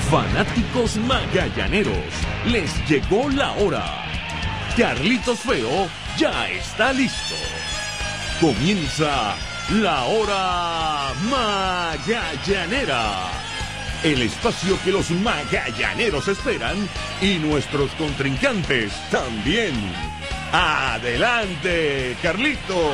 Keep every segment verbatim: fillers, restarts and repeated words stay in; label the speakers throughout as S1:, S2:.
S1: Fanáticos magallaneros, les llegó la hora. Carlitos Feo ya está listo. Comienza la hora magallanera. El espacio que los magallaneros esperan y nuestros contrincantes también. ¡Adelante, Carlitos!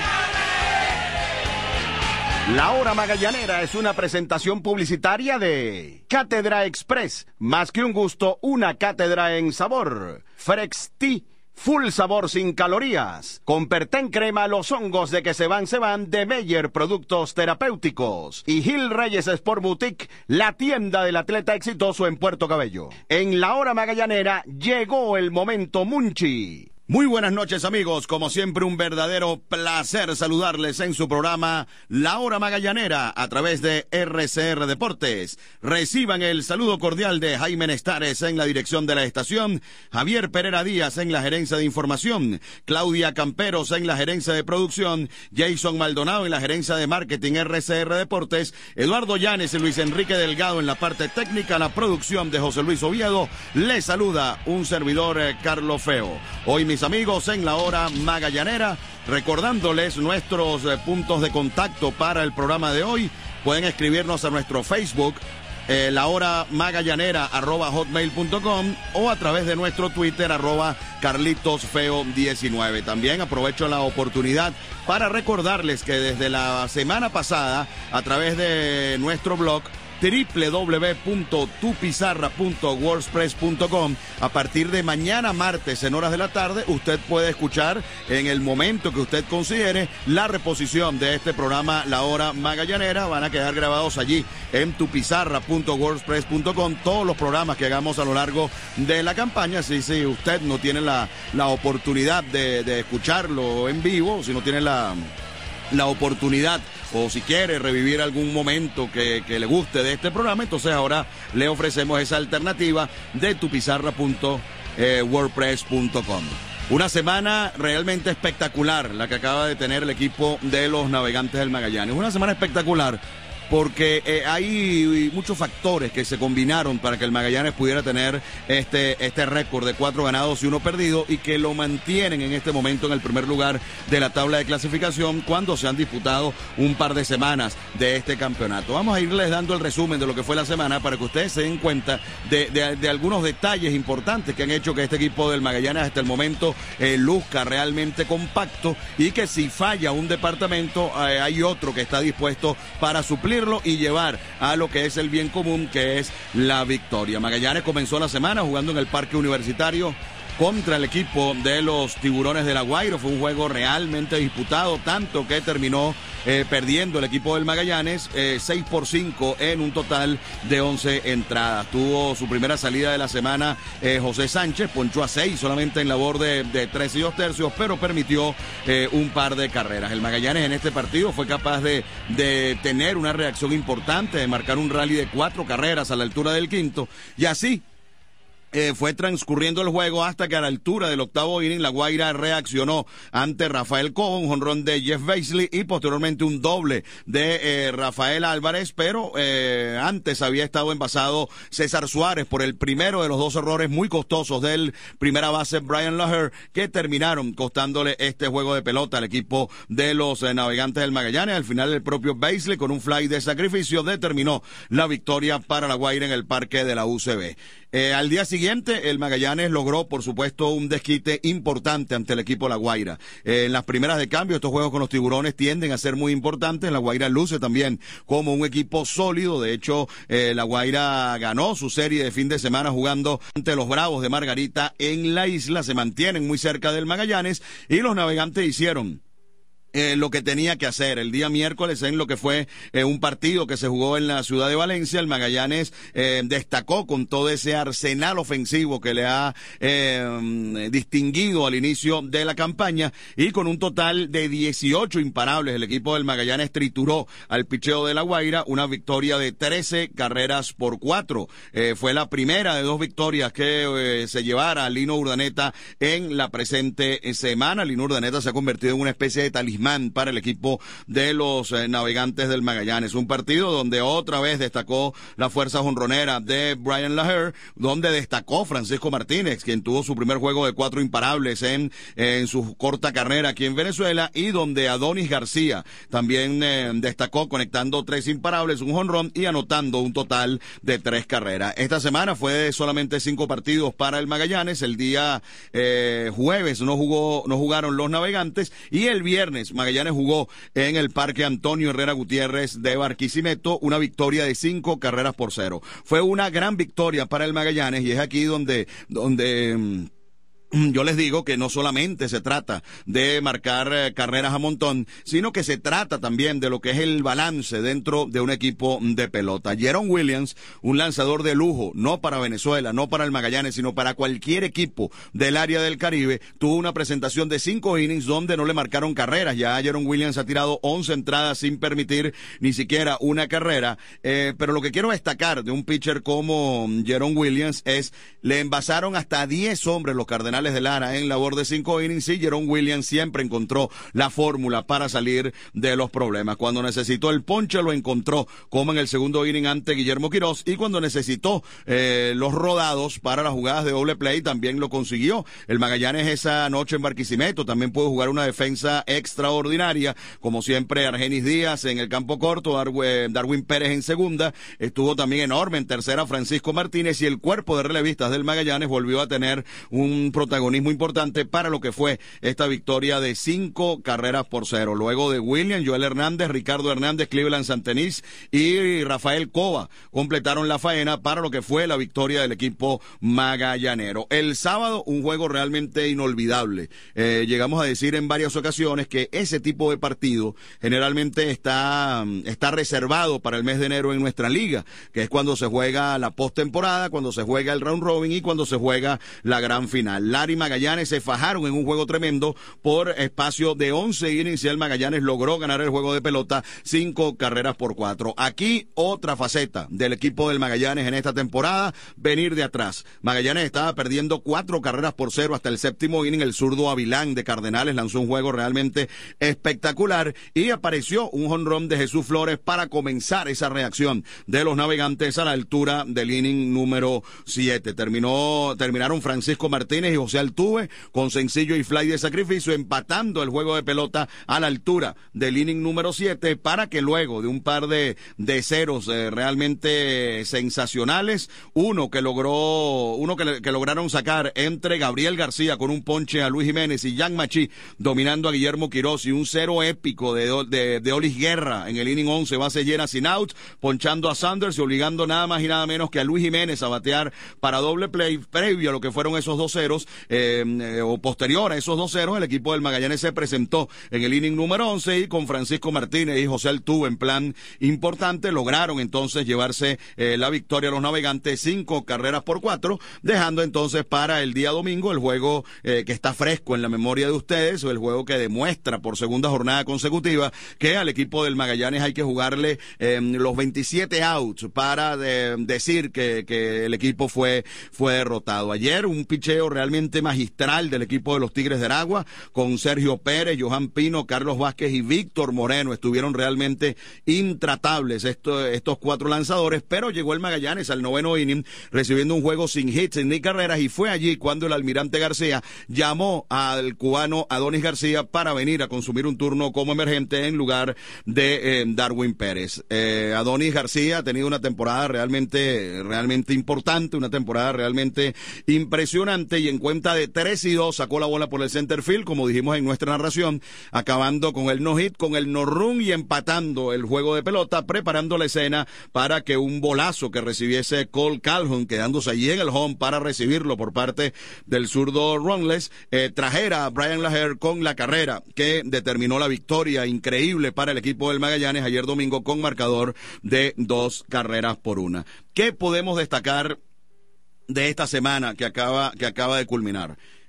S2: La Hora Magallanera es una presentación publicitaria de Cátedra Express. Más que un gusto, una cátedra en sabor. Frex Tea, full sabor sin calorías. Con Perten Crema, los hongos de que se van, se van de Meyer Productos Terapéuticos. Y Gil Reyes Sport Boutique, la tienda del atleta exitoso en Puerto Cabello. En La Hora Magallanera llegó el momento Munchi. Muy buenas noches, amigos. Como siempre, un verdadero placer saludarles en su programa La Hora Magallanera a través de R C R Deportes. Reciban el saludo cordial de Jaime Nestares en la dirección de la estación, Javier Pereira Díaz en la gerencia de información, Claudia Camperos en la gerencia de producción, Jason Maldonado en la gerencia de marketing R C R Deportes, Eduardo Llanes y Luis Enrique Delgado en la parte técnica, la producción de José Luis Oviedo. Les saluda un servidor, eh, Carlos Feo. Hoy mis amigos en la Hora Magallanera, recordándoles nuestros eh, puntos de contacto para el programa de hoy. Pueden escribirnos a nuestro Facebook, eh, la hora magallanera arroba hotmail punto com, o a través de nuestro Twitter arroba Carlitos Feo diecinueve. También aprovecho la oportunidad para recordarles que desde la semana pasada, a través de nuestro blog doble u doble u doble u punto tu pizarra punto wordpress punto com, a partir de mañana martes en horas de la tarde, usted puede escuchar en el momento que usted considere la reposición de este programa La Hora Magallanera. Van a quedar grabados allí en tu pizarra punto wordpress punto com todos los programas que hagamos a lo largo de la campaña. Si, si usted no tiene la, la oportunidad de, de escucharlo en vivo, si no tiene la, la oportunidad o si quiere revivir algún momento que, que le guste de este programa, entonces ahora le ofrecemos esa alternativa de tu pizarra punto wordpress punto com. Una semana realmente espectacular la que acaba de tener el equipo de los Navegantes del Magallanes. Una semana espectacular porque eh, hay muchos factores que se combinaron para que el Magallanes pudiera tener este, este récord de cuatro ganados y uno perdido, y que lo mantienen en este momento en el primer lugar de la tabla de clasificación cuando se han disputado un par de semanas de este campeonato. Vamos a irles dando el resumen de lo que fue la semana para que ustedes se den cuenta de, de, de algunos detalles importantes que han hecho que este equipo del Magallanes hasta el momento eh, luzca realmente compacto, y que si falla un departamento eh, hay otro que está dispuesto para suplir y llevar a lo que es el bien común, que es la victoria. Magallanes comenzó la semana jugando en el Parque Universitario contra el equipo de los Tiburones de La Guaira. Fue un juego realmente disputado, tanto que terminó eh, perdiendo el equipo del Magallanes eh, seis por cinco en un total de once entradas. Tuvo su primera salida de la semana eh, José Sánchez, ponchó a seis solamente en labor de, de tres y dos tercios, pero permitió eh, un par de carreras. El Magallanes en este partido fue capaz de, de tener una reacción importante, de marcar un rally de cuatro carreras a la altura del quinto, y así Eh, fue transcurriendo el juego hasta que a la altura del octavo inning La Guaira reaccionó ante Rafael Cobo, un jonrón de Jeff Beisley y posteriormente un doble de eh, Rafael Álvarez, pero eh, antes había estado envasado César Suárez por el primero de los dos errores muy costosos del primera base Brian Laher, que terminaron costándole este juego de pelota al equipo de los eh, Navegantes del Magallanes. Al final el propio Beisley, con un fly de sacrificio, determinó la victoria para La Guaira en el parque de la U C B. Eh, al día siguiente, el Magallanes logró, por supuesto, un desquite importante ante el equipo La Guaira. Eh, en las primeras de cambio, estos juegos con los Tiburones tienden a ser muy importantes. La Guaira luce también como un equipo sólido. De hecho, eh, La Guaira ganó su serie de fin de semana jugando ante los Bravos de Margarita en la isla. Se mantienen muy cerca del Magallanes y los Navegantes hicieron Eh, lo que tenía que hacer el día miércoles en lo que fue eh, un partido que se jugó en la ciudad de Valencia. El Magallanes eh, destacó con todo ese arsenal ofensivo que le ha eh, distinguido al inicio de la campaña, y con un total de dieciocho imparables el equipo del Magallanes trituró al picheo de La Guaira, una victoria de trece carreras por cuatro. Eh, fue la primera de dos victorias que eh, se llevara Lino Urdaneta en la presente semana. Lino Urdaneta se ha convertido en una especie de talismán
S3: Guzmán para el equipo de los eh, Navegantes del Magallanes. Un partido donde otra vez destacó la fuerza jonronera de Brian Laher, donde destacó Francisco Martínez, quien tuvo su primer juego de cuatro imparables en, en su corta carrera aquí en Venezuela, y donde Adonis García también eh, destacó conectando tres imparables, un jonrón y anotando un total de tres carreras. Esta semana fue de solamente cinco partidos para el Magallanes. El día eh, jueves no jugó, no jugaron los Navegantes, y el viernes Magallanes jugó en el Parque Antonio Herrera Gutiérrez de Barquisimeto, una victoria de cinco carreras por cero. Fue una gran victoria para el Magallanes, y es aquí donde, donde yo les digo que no solamente se trata de marcar eh, carreras a montón, sino que se trata también de lo que es el balance dentro de un equipo de pelota. Jeron Williams, un lanzador de lujo, no para Venezuela, no para el Magallanes, sino para cualquier equipo del área del Caribe, tuvo una presentación de cinco innings donde no le marcaron carreras. Ya Jeron Williams ha tirado once entradas sin permitir ni siquiera una carrera, eh, pero lo que quiero destacar de un pitcher como Jeron Williams es, le envasaron hasta diez hombres los Cardenales de Lara en labor de cinco innings, y Jeron Williams siempre encontró la fórmula para salir de los problemas. Cuando necesitó el ponche lo encontró, como en el segundo inning ante Guillermo Quirós, y cuando necesitó eh, los rodados para las jugadas de doble play también lo consiguió. El Magallanes esa noche en Barquisimeto también pudo jugar una defensa extraordinaria, como siempre Argenis Díaz en el campo corto, Darwin, Darwin Pérez en segunda, estuvo también enorme en tercera Francisco Martínez, y el cuerpo de relevistas del Magallanes volvió a tener un protagonismo importante para lo que fue esta victoria de cinco carreras por cero. Luego de William, Joel Hernández, Ricardo Hernández, Cleveland Santenís y Rafael Cova completaron la faena para lo que fue la victoria del equipo magallanero. El sábado, un juego realmente inolvidable. Eh, llegamos a decir en varias ocasiones que ese tipo de partido generalmente está, está reservado para el mes de enero en nuestra liga, que es cuando se juega la postemporada, cuando se juega el round robin y cuando se juega la gran final. Lara y Magallanes se fajaron en un juego tremendo por espacio de once innings, y el Magallanes logró ganar el juego de pelota cinco carreras por cuatro. Aquí otra faceta del equipo del Magallanes en esta temporada, venir de atrás. Magallanes estaba perdiendo cuatro carreras por cero hasta el séptimo inning. El zurdo Avilán de Cardenales lanzó un juego realmente espectacular, y apareció un jonrón de Jesús Flores para comenzar esa reacción de los Navegantes a la altura del inning número siete. Terminó, terminaron Francisco Martínez y José Altuve con sencillo y fly de sacrificio, empatando el juego de pelota a la altura del inning número siete, para que luego de un par de, de ceros eh, realmente sensacionales, uno que logró, uno que, que lograron sacar entre Gabriel García con un ponche a Luis Jiménez y Jan Machi dominando a Guillermo Quirós, y un cero épico de, de, de Olis Guerra en el inning once, base llena sin out, ponchando a Sanders y obligando nada más y nada menos que a Luis Jiménez a batear para doble play. Previo a lo que fueron esos dos ceros, eh, eh, o posterior a esos dos ceros, el equipo del Magallanes se presentó en el inning número once, y con Francisco Martínez y José Altuve en plan importante lograron entonces llevarse eh, la victoria a los Navegantes, cinco carreras por cuatro, dejando entonces para el día domingo el juego eh, que está fresco en la memoria de ustedes, o el juego que demuestra por segunda jornada consecutiva que al equipo del Magallanes hay que jugarle eh, los veintisiete outs para de, decir que, que el equipo fue, fue derrotado. Ayer un picheo realmente magistral del equipo de los Tigres de Aragua, con Sergio Pérez, Johan Pino, Carlos Vázquez y Víctor Moreno. Estuvieron realmente intratables estos, estos cuatro lanzadores, pero llegó el Magallanes al noveno inning recibiendo un juego sin hits ni carreras, y fue allí cuando el Almirante García llamó al cubano Adonis García para venir a consumir un turno como emergente en lugar de eh, Darwin Pérez. Eh, Adonis García ha tenido una temporada realmente, realmente importante, una temporada realmente impresionante, y en cuenta de tres y dos sacó la bola por el center field, como dijimos en nuestra narración, acabando con el no hit, con el no run, y empatando el juego de pelota, preparando la escena para que un bolazo que recibiese Cole Calhoun, quedándose allí en el home para recibirlo por parte del zurdo Ronless, eh, trajera a Brian Laher con la carrera que determinó la victoria increíble para el equipo del Magallanes ayer domingo, con marcador de dos carreras por una. ¿Qué podemos destacar de esta semana que acaba, que acaba de culminar?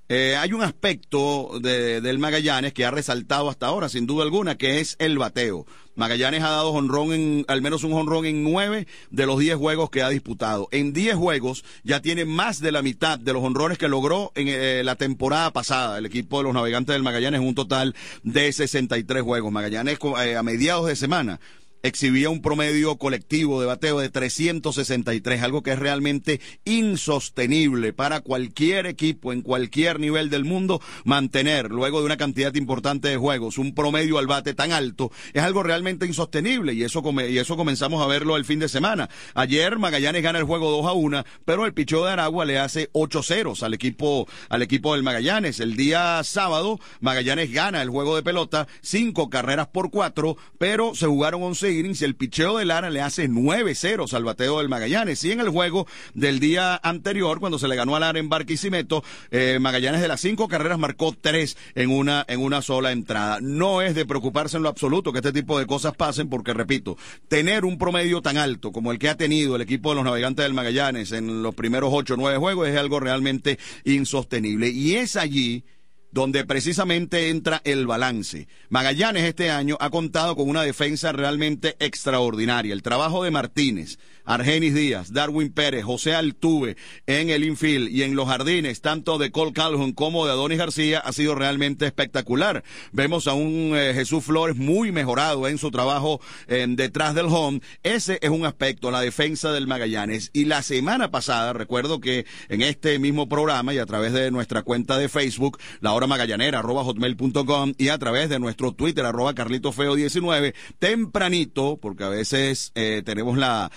S3: Eh, hay un aspecto de, del Magallanes que ha resaltado hasta ahora, sin duda alguna, que es el bateo. Magallanes ha dado jonrón en, al menos un jonrón en nueve de los diez juegos que ha disputado. En diez juegos ya tiene más de la mitad de los jonrones que logró en eh, la temporada pasada. El equipo de los Navegantes del Magallanes en un total de sesenta y tres juegos. Magallanes eh, a mediados de semana exhibía un promedio colectivo de bateo de trescientos sesenta y tres, algo que es realmente insostenible para cualquier equipo en cualquier nivel del mundo. Mantener, luego de una cantidad importante de juegos, un promedio al bate tan alto es algo realmente insostenible, y eso come, y eso comenzamos a verlo el fin de semana. Ayer Magallanes gana el juego dos a uno, pero el picheo de Aragua le hace ocho ceros al equipo, al equipo del Magallanes. El día sábado Magallanes gana el juego de pelota, cinco carreras por cuatro, pero se jugaron once innings y el picheo de Lara le hace nueve ceros al bateo del Magallanes. Y en el juego del día anterior, cuando se le ganó a Lara en Barquisimeto, eh, Magallanes de las cinco carreras marcó tres en una, en una sola entrada. No es de preocuparse en lo absoluto que este tipo de cosas pasen, porque repito, tener un promedio tan alto como el que ha tenido el equipo de los Navegantes del Magallanes en los primeros ocho o nueve juegos es algo realmente insostenible. Y es allí donde precisamente entra el balance. Magallanes este año ha contado con una defensa realmente extraordinaria. El trabajo de Martínez, Argenis Díaz, Darwin Pérez, José Altuve en el infield y en los jardines, tanto de Cole Calhoun como de Adonis García, ha sido realmente espectacular. Vemos a un eh, Jesús Flores muy mejorado en su trabajo eh, detrás del home. Ese es un aspecto, la defensa del Magallanes. Y la semana pasada, recuerdo que en este mismo programa y a través de nuestra cuenta de Facebook, la hora magallanera, arroba hotmail punto com, y a través de nuestro Twitter, arroba carlitofeo diecinueve, tempranito, porque a veces eh, tenemos la,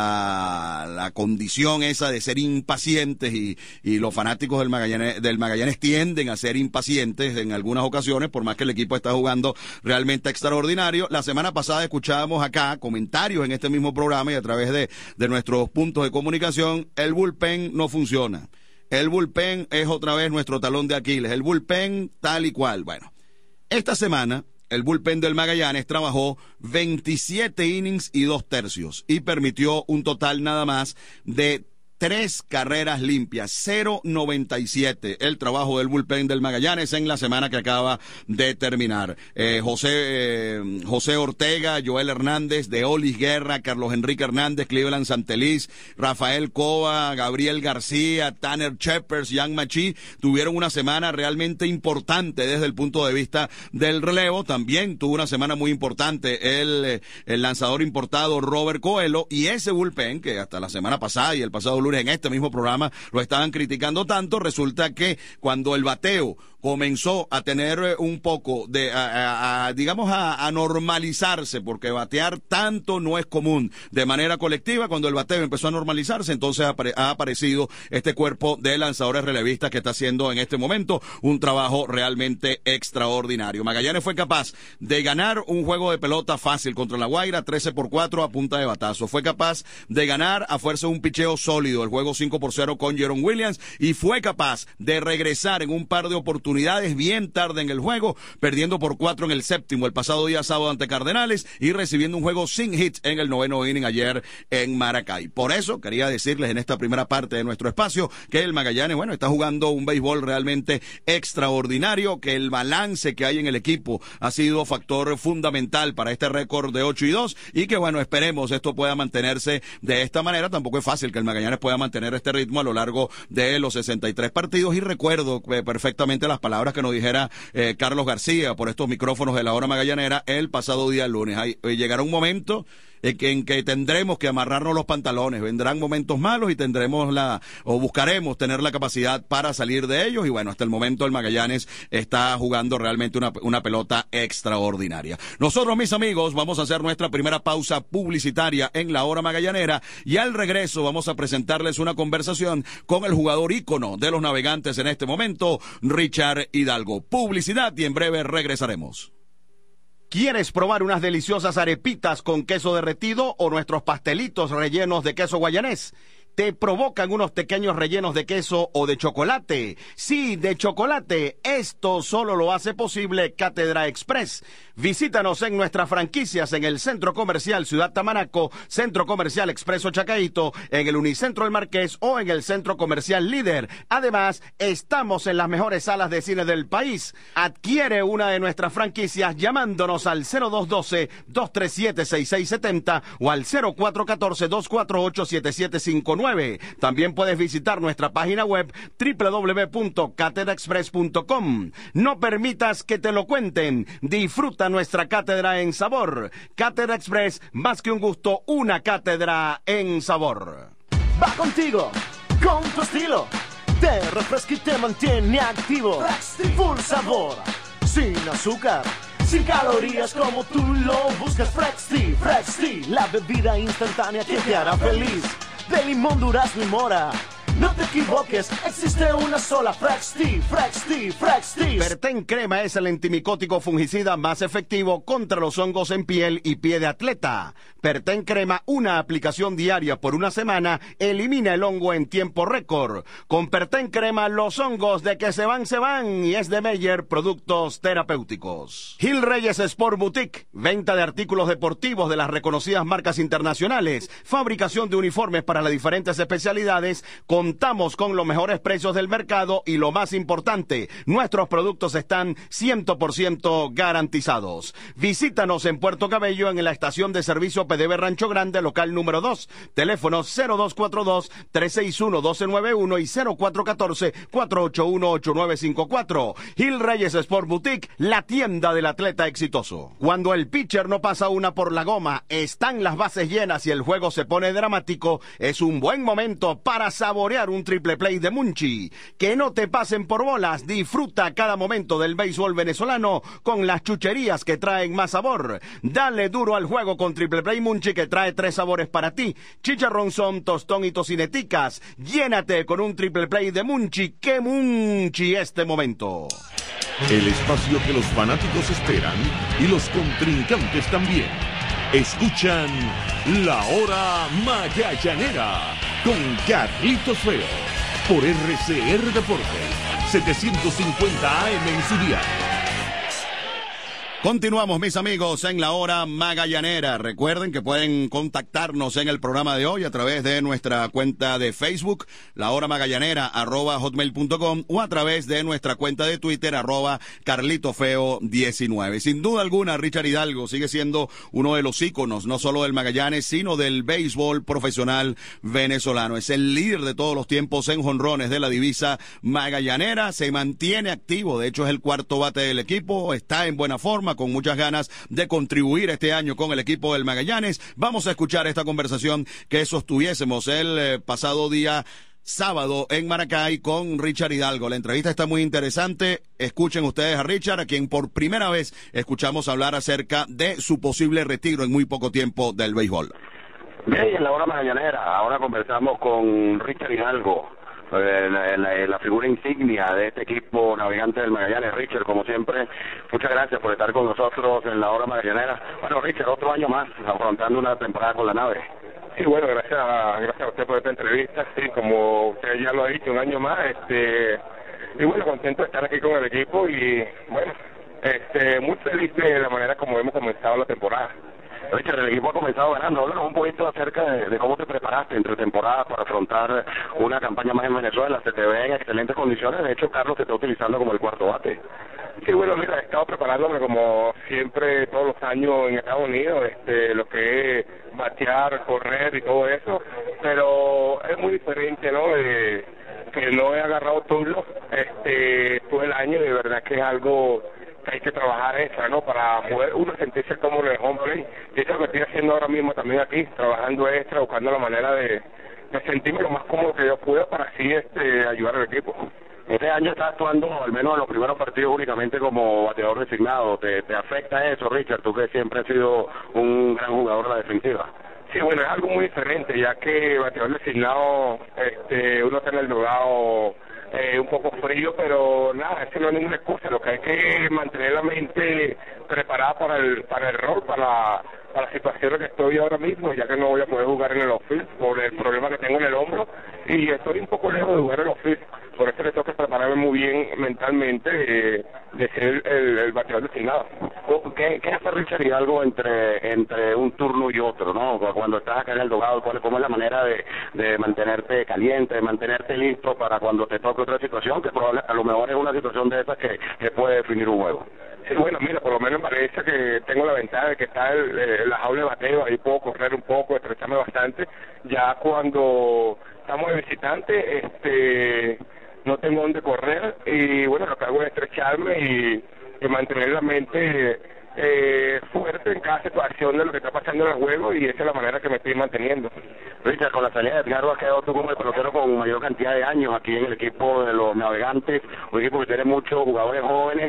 S3: la, la condición esa de ser impacientes, y, y los fanáticos del Magallanes, del Magallanes tienden a ser impacientes en algunas ocasiones, por más que el equipo está jugando realmente extraordinario. La semana pasada escuchábamos acá comentarios en este mismo programa y a través de, de nuestros puntos de comunicación: el bullpen no funciona. El bullpen es otra vez nuestro talón de Aquiles. El bullpen tal y cual. Bueno, esta semana el bullpen del Magallanes trabajó veintisiete innings y dos tercios y permitió un total nada más de tres carreras limpias, cero noventa y siete el trabajo del bullpen del Magallanes en la semana que acaba de terminar. Eh, José eh, José Ortega, Joel Hernández, Deolis Guerra, Carlos Enrique Hernández, Cleveland Santeliz, Rafael Cova, Gabriel García, Tanner Shepard, Jan Machi tuvieron una semana realmente importante desde el punto de vista del relevo. También tuvo una semana muy importante el, el lanzador importado Robert Coelho, y ese bullpen que hasta la semana pasada y el pasado lunes en este mismo programa lo estaban criticando tanto, resulta que cuando el bateo comenzó a tener un poco de, a, a, a, digamos, a, a normalizarse, porque batear tanto no es común de manera colectiva. Cuando el bateo empezó a normalizarse, entonces ha, ha aparecido este cuerpo de lanzadores relevistas que está haciendo en este momento un trabajo realmente extraordinario. Magallanes fue capaz de ganar un juego de pelota fácil contra La Guaira, trece por cuatro a punta de batazo. Fue capaz de ganar a fuerza de un picheo sólido el juego cinco por cero con Jeron Williams, y fue capaz de regresar en un par de oportunidades bien tarde en el juego, perdiendo por cuatro en el séptimo el pasado día sábado ante Cardenales y recibiendo un juego sin hits en el noveno inning ayer en Maracay. Por eso quería decirles en esta primera parte de nuestro espacio que el Magallanes, bueno, está jugando un béisbol realmente extraordinario, que el balance que hay en el equipo ha sido factor fundamental para este récord de ocho y dos, y que bueno, esperemos esto pueda mantenerse de esta manera. Tampoco es fácil que el Magallanes pueda mantener este ritmo a lo largo de los sesenta y tres partidos, y recuerdo eh, perfectamente las palabras que nos dijera eh, Carlos García por estos micrófonos de la hora magallanera el pasado día lunes. Hay, eh, llegará un momento en que, en que tendremos que amarrarnos los pantalones, vendrán momentos malos y tendremos la, o buscaremos tener la capacidad para salir de ellos, y bueno, hasta el momento el Magallanes está jugando realmente una, una pelota extraordinaria. Nosotros, mis amigos, vamos a hacer nuestra primera pausa publicitaria en la hora magallanera, y al regreso vamos a presentarles una conversación con el jugador ícono de los Navegantes en este momento, Richard Hidalgo. Publicidad y en breve regresaremos.
S2: ¿Quieres probar unas deliciosas arepitas con queso derretido o nuestros pastelitos rellenos de queso guayanés? ¿Te provocan unos pequeños rellenos de queso o de chocolate? Sí, de chocolate. Esto solo lo hace posible Cátedra Express. Visítanos en nuestras franquicias en el Centro Comercial Ciudad Tamanaco, Centro Comercial Expreso Chacaíto, en el Unicentro El Marqués o en el Centro Comercial Líder. Además, estamos en las mejores salas de cine del país. Adquiere una de nuestras franquicias llamándonos al cero dos uno dos, dos tres siete, seis seis siete cero o al cero cuatro uno cuatro, dos cuatro ocho, siete siete cinco nueve. También puedes visitar nuestra página web doble u doble u doble u punto cátedra express punto com. No permitas que te lo cuenten. Disfruta nuestra cátedra en sabor. Cátedra Express, más que un gusto, una cátedra en sabor.
S4: Va contigo, con tu estilo. Te refresca y te mantiene activo. Full sabor, sin azúcar, sin calorías como tú lo buscas. Fresh Tea, Fresh Tea, la bebida instantánea que te hará feliz. De limón, durazno y mora. No te equivoques, existe una sola Fresh Tea, Fresh Tea, Fresh Tea.
S2: Perten Crema es el antimicótico fungicida más efectivo contra los hongos en piel y pie de atleta. Perten Crema, una aplicación diaria por una semana, elimina el hongo en tiempo récord. Con Perten Crema, los hongos de que se van, se van. Y es de Meyer Productos Terapéuticos. Gil Reyes Sport Boutique, venta de artículos deportivos de las reconocidas marcas internacionales, fabricación de uniformes para las diferentes especialidades. Contamos con los mejores precios del mercado y lo más importante, nuestros productos están cien por ciento garantizados. Visítanos en Puerto Cabello en la estación de servicio P D B Rancho Grande, local número dos. Teléfono cero dos cuatro dos, tres seis uno, uno dos nueve uno y cero cuatro uno cuatro, cuatro ocho uno, ocho nueve cinco cuatro. Gil Reyes Sport Boutique, la tienda del atleta exitoso. Cuando el pitcher no pasa una por la goma, están las bases llenas y el juego se pone dramático, es un buen momento para saborear un triple play de Munchi. Que no te pasen por bolas, disfruta cada momento del béisbol venezolano con las chucherías que traen más sabor. Dale duro al juego con triple play Munchi, que trae tres sabores para ti: chicharrón son, tostón y tocineticas. Llénate con un triple play de Munchi. ¡Qué Munchi este momento!
S1: El espacio que los fanáticos esperan y los contrincantes también. Escuchan La Hora Magallanera con Carlitos Feo por R C R Deportes setecientos cincuenta A M en su dial.
S3: Continuamos, mis amigos, en La Hora Magallanera. Recuerden que pueden contactarnos en el programa de hoy a través de nuestra cuenta de Facebook, La Hora Magallanera, arroba hotmail punto com, o a través de nuestra cuenta de Twitter, arroba carlitofeo diecinueve. Sin duda alguna, Richard Hidalgo sigue siendo uno de los íconos, no solo del Magallanes, sino del béisbol profesional venezolano. Es el líder de todos los tiempos en jonrones de la divisa magallanera, se mantiene activo, de hecho es el cuarto bate del equipo, está en buena forma, con muchas ganas de contribuir este año con el equipo del Magallanes. Vamos a escuchar esta conversación que sostuviésemos el eh, pasado día sábado en Maracay con Richard Hidalgo. La entrevista está muy interesante. Escuchen ustedes a Richard, a quien por primera vez escuchamos hablar acerca de su posible retiro en muy poco tiempo del béisbol.
S5: Bien, en La Hora Magallanera, ahora conversamos con Richard Hidalgo, La, la, la figura insignia de este equipo navegante del Magallanes. Richard, como siempre, muchas gracias por estar con nosotros en La Hora Magallanera. Bueno, Richard, otro año más afrontando una temporada con la nave.
S6: Sí, bueno, gracias a, gracias a usted por esta entrevista. Sí, como usted ya lo ha dicho, un año más. este Y bueno, contento de estar aquí con el equipo y, bueno, este muy feliz de la manera como hemos comenzado la temporada.
S5: Richard, el equipo ha comenzado ganando. Háblanos un poquito acerca de, de cómo te preparaste entre temporadas para afrontar una campaña más en Venezuela. Se te ve en excelentes condiciones. De hecho, Carlos te está utilizando como el cuarto bate.
S6: Sí, bueno, mira, he estado preparándome como siempre todos los años en Estados Unidos, este, lo que es batear, correr y todo eso, pero es muy diferente, ¿no? Eh, que no he agarrado turnos este, todo el año, y de verdad que es algo que hay que trabajar extra, ¿no? Para poder uno sentirse cómodo en el home play. Y eso es lo que estoy haciendo ahora mismo también aquí, trabajando extra, buscando la manera de, de sentirme lo más cómodo que yo pueda para así este, ayudar al equipo.
S5: Este año está actuando, al menos en los primeros partidos, únicamente como bateador designado. ¿Te, te afecta eso, Richard? Tú que siempre has sido un gran jugador de la defensiva.
S6: Sí, bueno, es algo muy diferente, ya que bateador designado, este, uno está en el dogado eh, un poco frío, pero nada, eso no es ninguna excusa. Lo que hay que mantener la mente preparada para el para el rol, para para la situación en la que estoy ahora mismo, ya que no voy a poder jugar en el off-field por el problema que tengo en el hombro, y estoy un poco lejos de jugar en el off-field. Por eso le tengo que prepararme muy bien mentalmente eh, de ser el, el bateador designado.
S5: ¿Qué, qué hace Richard Hidalgo entre entre un turno y otro, no? Cuando estás acá en el dogado, ¿cómo es la manera de, de mantenerte caliente, de mantenerte listo para cuando te toque otra situación, que probablemente a lo mejor es una situación de esas que, que puede definir un juego?
S6: Sí, bueno, mira, por lo menos parece que tengo la ventaja de que está el, el, la jaula de bateo, ahí puedo correr un poco, estrecharme bastante. Ya cuando estamos de visitante, este... no tengo dónde correr y bueno, lo que hago es estrecharme y, y mantener la mente eh, fuerte en cada situación de lo que está pasando en el juego, y esa es la manera que me estoy manteniendo.
S5: Richard, con la salida de Edgardo has quedado tú como el pelotero con mayor cantidad de años aquí en el equipo de los Navegantes, un equipo que tiene muchos jugadores jóvenes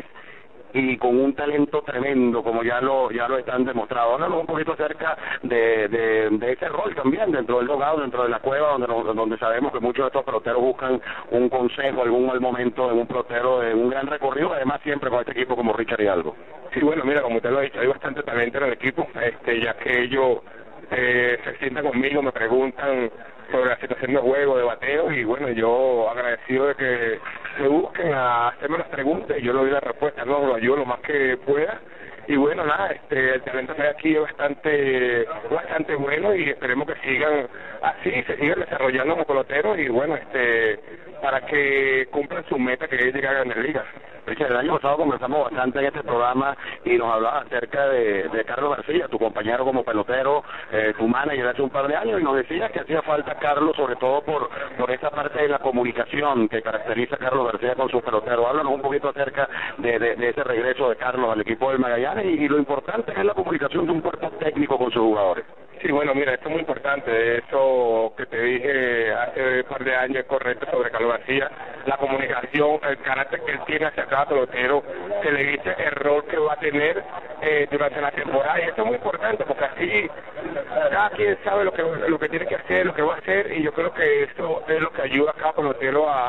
S5: y con un talento tremendo, como ya lo ya lo están demostrando. Háblanos un poquito acerca de, de, de ese rol también dentro del dogado, dentro de la cueva, donde donde sabemos que muchos de estos peloteros buscan un consejo, algún mal momento en un pelotero de un gran recorrido, además siempre con este equipo como Richard Hidalgo.
S6: Sí, bueno, mira, como te lo he dicho, hay bastante talento en el equipo, este ya que ellos eh, se sientan conmigo, me preguntan sobre la situación de juego, de bateo, y bueno, yo agradecido de que me busquen a hacerme las preguntas y yo le doy la respuesta, no lo ayudo lo más que pueda. Y bueno, nada, este, el talento que hay aquí es bastante bastante bueno y esperemos que sigan así, se sigan desarrollando como peloteros y bueno, este para que cumplan su meta, que es llegar a Grandes Ligas.
S5: Richard, el año pasado conversamos bastante en este programa y nos hablabas acerca de, de Carlos García, tu compañero como pelotero, eh, tu manager hace un par de años, y nos decías que hacía falta Carlos, sobre todo por por esa parte de la comunicación que caracteriza a Carlos García con sus peloteros. Háblanos un poquito acerca de, de, de ese regreso de Carlos al equipo del Magallanes, y, y lo importante es la comunicación de un cuerpo técnico con sus jugadores.
S6: Sí, bueno, mira, esto es muy importante, eso que te dije hace un par de años es correcto sobre Carlos García, la comunicación, el carácter que él tiene hacia cada pelotero, se le dice el rol que va a tener eh, durante la temporada, y esto es muy importante porque así cada quien sabe lo que lo que tiene que hacer, lo que va a hacer, y yo creo que eso es lo que ayuda a cada pelotero a,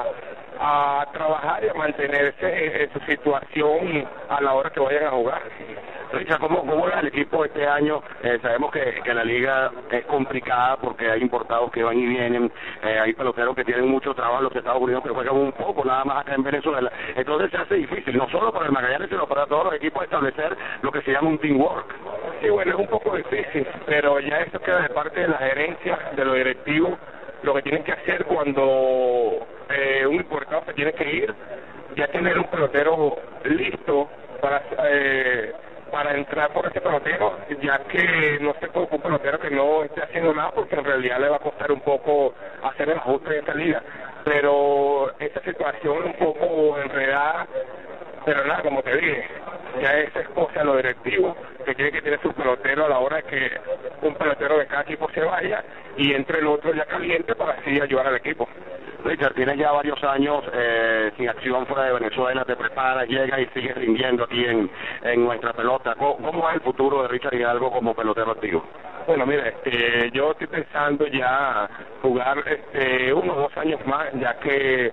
S6: a trabajar y a mantenerse en, en su situación a la hora que vayan a jugar.
S5: Richard, ¿cómo, cómo es el equipo este año? Eh, sabemos que, que la liga es complicada porque hay importados que van y vienen, eh, hay peloteros que tienen mucho trabajo en los Estados Unidos que juegan un poco nada más acá en Venezuela. Entonces se hace difícil, no solo para el Magallanes, sino para todos los equipos, establecer lo que se llama un teamwork.
S6: Sí, bueno, es un poco difícil, pero ya eso queda de parte de la gerencia, de los directivos, lo que tienen que hacer cuando eh, un importado se tiene que ir, ya tener un pelotero listo para... Eh, para entrar por este pelotero, ya que no se puede un pelotero que no esté haciendo nada, porque en realidad le va a costar un poco hacer el ajuste de esta liga. Pero esta situación un poco enredada, pero nada, como te dije, ya es cosa de los directivos, que tiene que tener su pelotero a la hora de que un pelotero de cada equipo se vaya y entre el otro ya caliente para así ayudar al equipo.
S5: Richard, tienes ya varios años eh, sin acción fuera de Venezuela, te preparas, llegas y sigues rindiendo aquí en, en nuestra pelota. ¿Cómo, ¿Cómo es el futuro de Richard Hidalgo como pelotero activo?
S6: Bueno, mira, este, yo estoy pensando ya jugar este, unos dos años más, ya que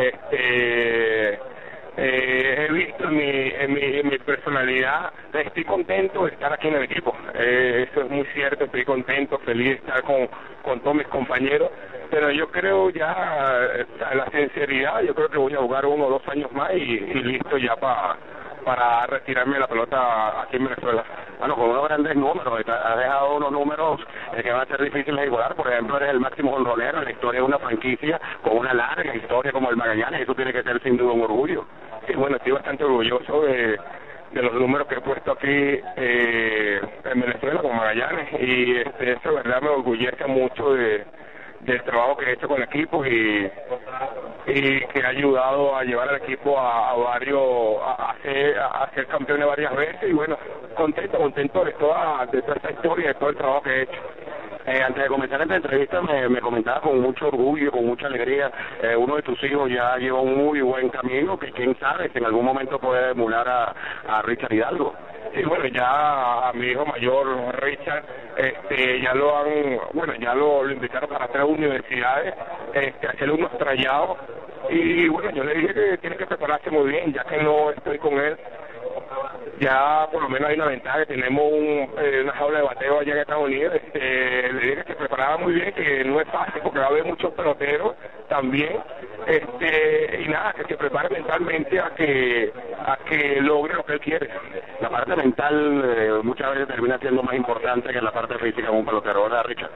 S6: este, eh, he visto en mi, en, mi, en mi personalidad, estoy contento de estar aquí en el equipo. Eh, eso es muy cierto, estoy contento, feliz de estar con, con todos mis compañeros. Pero yo creo ya, la sinceridad, yo creo que voy a jugar uno o dos años más y, y listo ya para para retirarme de la pelota aquí en Venezuela.
S5: Bueno, con unos grandes números, has dejado unos números eh, que van a ser difíciles de igualar. Por ejemplo, eres el máximo jonronero en la historia de una franquicia con una larga historia como el Magallanes, eso tiene que ser sin duda un orgullo.
S6: Sí, bueno, estoy bastante orgulloso de, de los números que he puesto aquí eh, en Venezuela con Magallanes, y este, eso, verdad, me orgullece mucho de del trabajo que he hecho con el equipo y, y que ha ayudado a llevar al equipo a, a varios, a, a, ser, a ser campeones varias veces, y bueno, contento, contento de toda, de toda esta historia, de todo el trabajo que he hecho.
S5: Eh, antes de comenzar esta entrevista me, me comentaba con mucho orgullo, con mucha alegría, eh, uno de tus hijos ya lleva un muy buen camino, que quién sabe si en algún momento puede emular a, a Richard Hidalgo.
S6: Sí, bueno, ya a mi hijo mayor, Richard, este, ya lo han, bueno, ya lo, lo invitaron para tres universidades, este, hacerle unos trayados, y bueno, yo le dije que tiene que prepararse muy bien, ya que no estoy con él, ya por lo menos hay una ventaja, que tenemos un, eh, una jaula de bateo allá en Estados Unidos. Este, le dije que se preparaba muy bien, que no es fácil porque va a haber muchos peloteros también, este, y nada, que se prepare mentalmente a que a que logre lo que él quiere.
S5: La parte mental eh, muchas veces termina siendo más importante que la parte física de un pelotero, ¿verdad, Richard?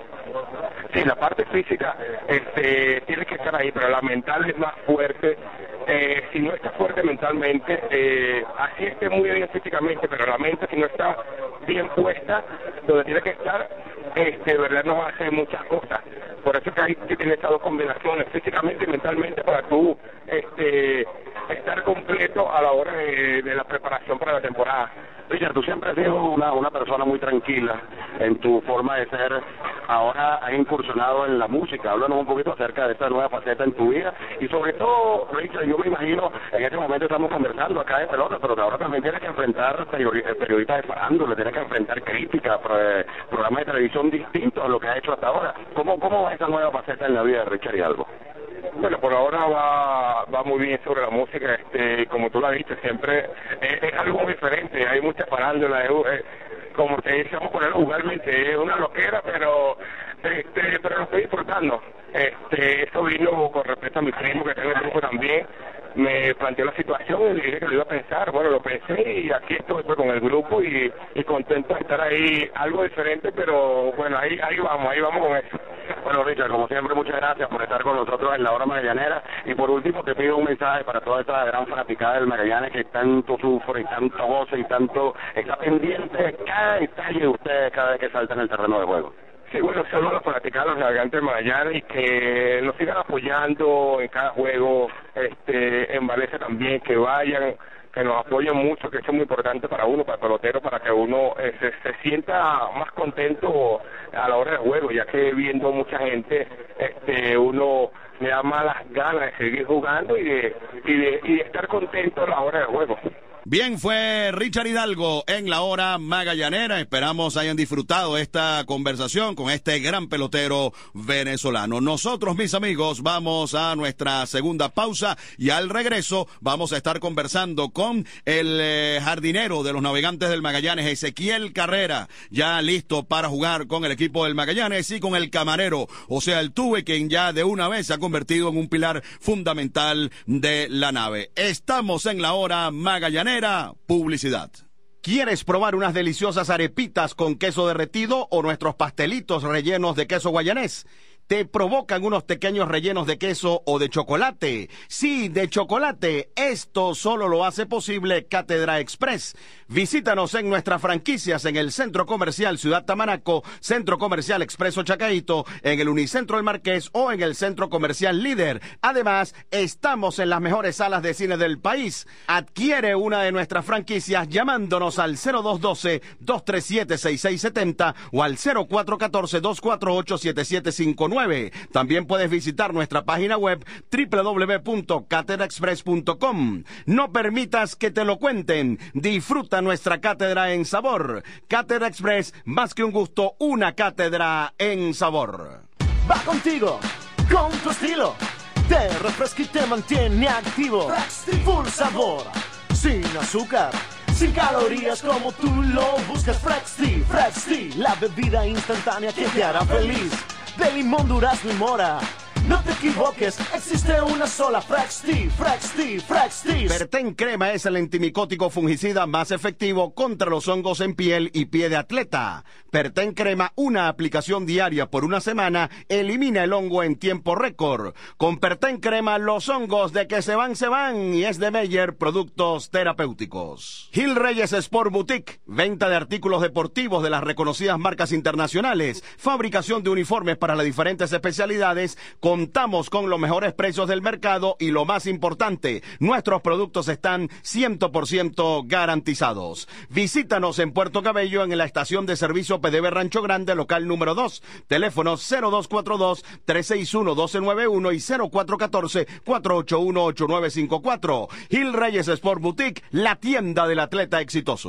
S6: Sí, la parte física este, tiene que estar ahí, pero la mental es más fuerte. Eh, si no está fuerte mentalmente, eh, así esté muy bien físicamente, pero la mente si no está bien puesta, donde tiene que estar, este, de verdad no hace muchas cosas. Por eso es que hay que tener estas dos combinaciones, físicamente y mentalmente, para tú este, estar completo a la hora de, de la preparación para la temporada.
S5: Richard, tú siempre has sido una, una persona muy tranquila en tu forma de ser. Ahora has incursionado en la música. Háblanos un poquito acerca de esta nueva faceta en tu vida. Y sobre todo, Richard, yo me imagino, en este momento estamos conversando acá de pelota, pero ahora también tienes que enfrentar periodistas de farándula, tienes que enfrentar críticas, programas de televisión distintos a lo que has hecho hasta ahora. ¿Cómo, cómo va esa nueva faceta en la vida de Richard Hidalgo?
S6: Bueno, por ahora va va muy bien sobre la música, este, como tú lo has visto, siempre es, es algo muy diferente, hay mucha farándula, es, es, como te decíamos por él vulgarmente, es una loquera, pero este, pero lo estoy disfrutando. Este, eso vino con respecto a mi primo que tengo el grupo también, me planteó la situación y le dije que lo iba a pensar, bueno, lo pensé y aquí estoy pues, con el grupo y, y contento de estar ahí, algo diferente, pero bueno, ahí ahí vamos, ahí vamos con eso.
S5: Bueno, Richard, como siempre, muchas gracias por estar con nosotros en la hora magallanera. Y por último, te pido un mensaje para toda esta gran fanaticada del Magallanes que tanto sufre y tanto goza y tanto está pendiente de cada detalle de ustedes cada vez que saltan el terreno de juego.
S6: Sí, bueno, saludos a los fanaticados de Navegantes del Magallanes y que nos sigan apoyando en cada juego, este, en Valencia también, que vayan, que nos apoyen mucho, que eso es muy importante para uno, para el pelotero, para que uno eh, se, se sienta más contento a la hora del juego, ya que viendo mucha gente, este, uno le da más las ganas de seguir jugando y de, y de, y de estar contento a la hora del juego.
S3: Bien, fue Richard Hidalgo en la hora magallanera. Esperamos hayan disfrutado esta conversación con este gran pelotero venezolano. Nosotros, mis amigos, vamos a nuestra segunda pausa y al regreso vamos a estar conversando con el eh, jardinero de los Navegantes del Magallanes, Ezequiel Carrera, ya listo para jugar con el equipo del Magallanes, y con el camarero, o sea, el Tuve, quien ya de una vez se ha convertido en un pilar fundamental de la nave. Estamos en la hora magallanera. Publicidad.
S2: ¿Quieres probar unas deliciosas arepitas con queso derretido o nuestros pastelitos rellenos de queso guayanés? ¿Te provocan unos pequeños rellenos de queso o de chocolate? Sí, de chocolate. Esto solo lo hace posible Cátedra Express. Visítanos en nuestras franquicias en el Centro Comercial Ciudad Tamanaco, Centro Comercial Expreso Chacaito, en el Unicentro El Marqués o en el Centro Comercial Líder. Además, estamos en las mejores salas de cine del país. Adquiere una de nuestras franquicias llamándonos al cero dos uno dos, dos tres siete, seis seis siete cero o al cero cuatro uno cuatro, dos cuatro ocho, siete siete cinco nueve. También puedes visitar nuestra página web doble u doble u doble u punto cátedra express punto com. No permitas que te lo cuenten. Disfruta nuestra cátedra en sabor. Cátedra Express, más que un gusto, una cátedra en sabor.
S4: Va contigo, con tu estilo. Te refresca y te mantiene activo. Full sabor, sin azúcar, sin calorías como tú lo buscas. Fresh Tea, Fresh Tea, la bebida instantánea que te hará feliz. De limón, durazno y mora. No te equivoques, existe una sola Fresh Tea, Fresh Tea, Fresh Tea.
S2: Perten Crema es el antimicótico fungicida más efectivo contra los hongos en piel y pie de atleta. Perten Crema, una aplicación diaria por una semana, elimina el hongo en tiempo récord. Con Perten Crema, los hongos de que se van, se van, y es de Meyer Productos Terapéuticos. Gil Reyes Sport Boutique, venta de artículos deportivos de las reconocidas marcas internacionales, fabricación de uniformes para las diferentes especialidades. Contamos con los mejores precios del mercado y lo más importante, nuestros productos están cien por ciento garantizados. Visítanos en Puerto Cabello en la estación de servicio P D B Rancho Grande, local número dos. Teléfonos cero dos cuatro dos, tres seis uno, uno dos nueve uno y cero cuatro uno cuatro, cuatro ocho uno, ocho nueve cinco cuatro. Gil Reyes Sport Boutique, la tienda del atleta exitoso.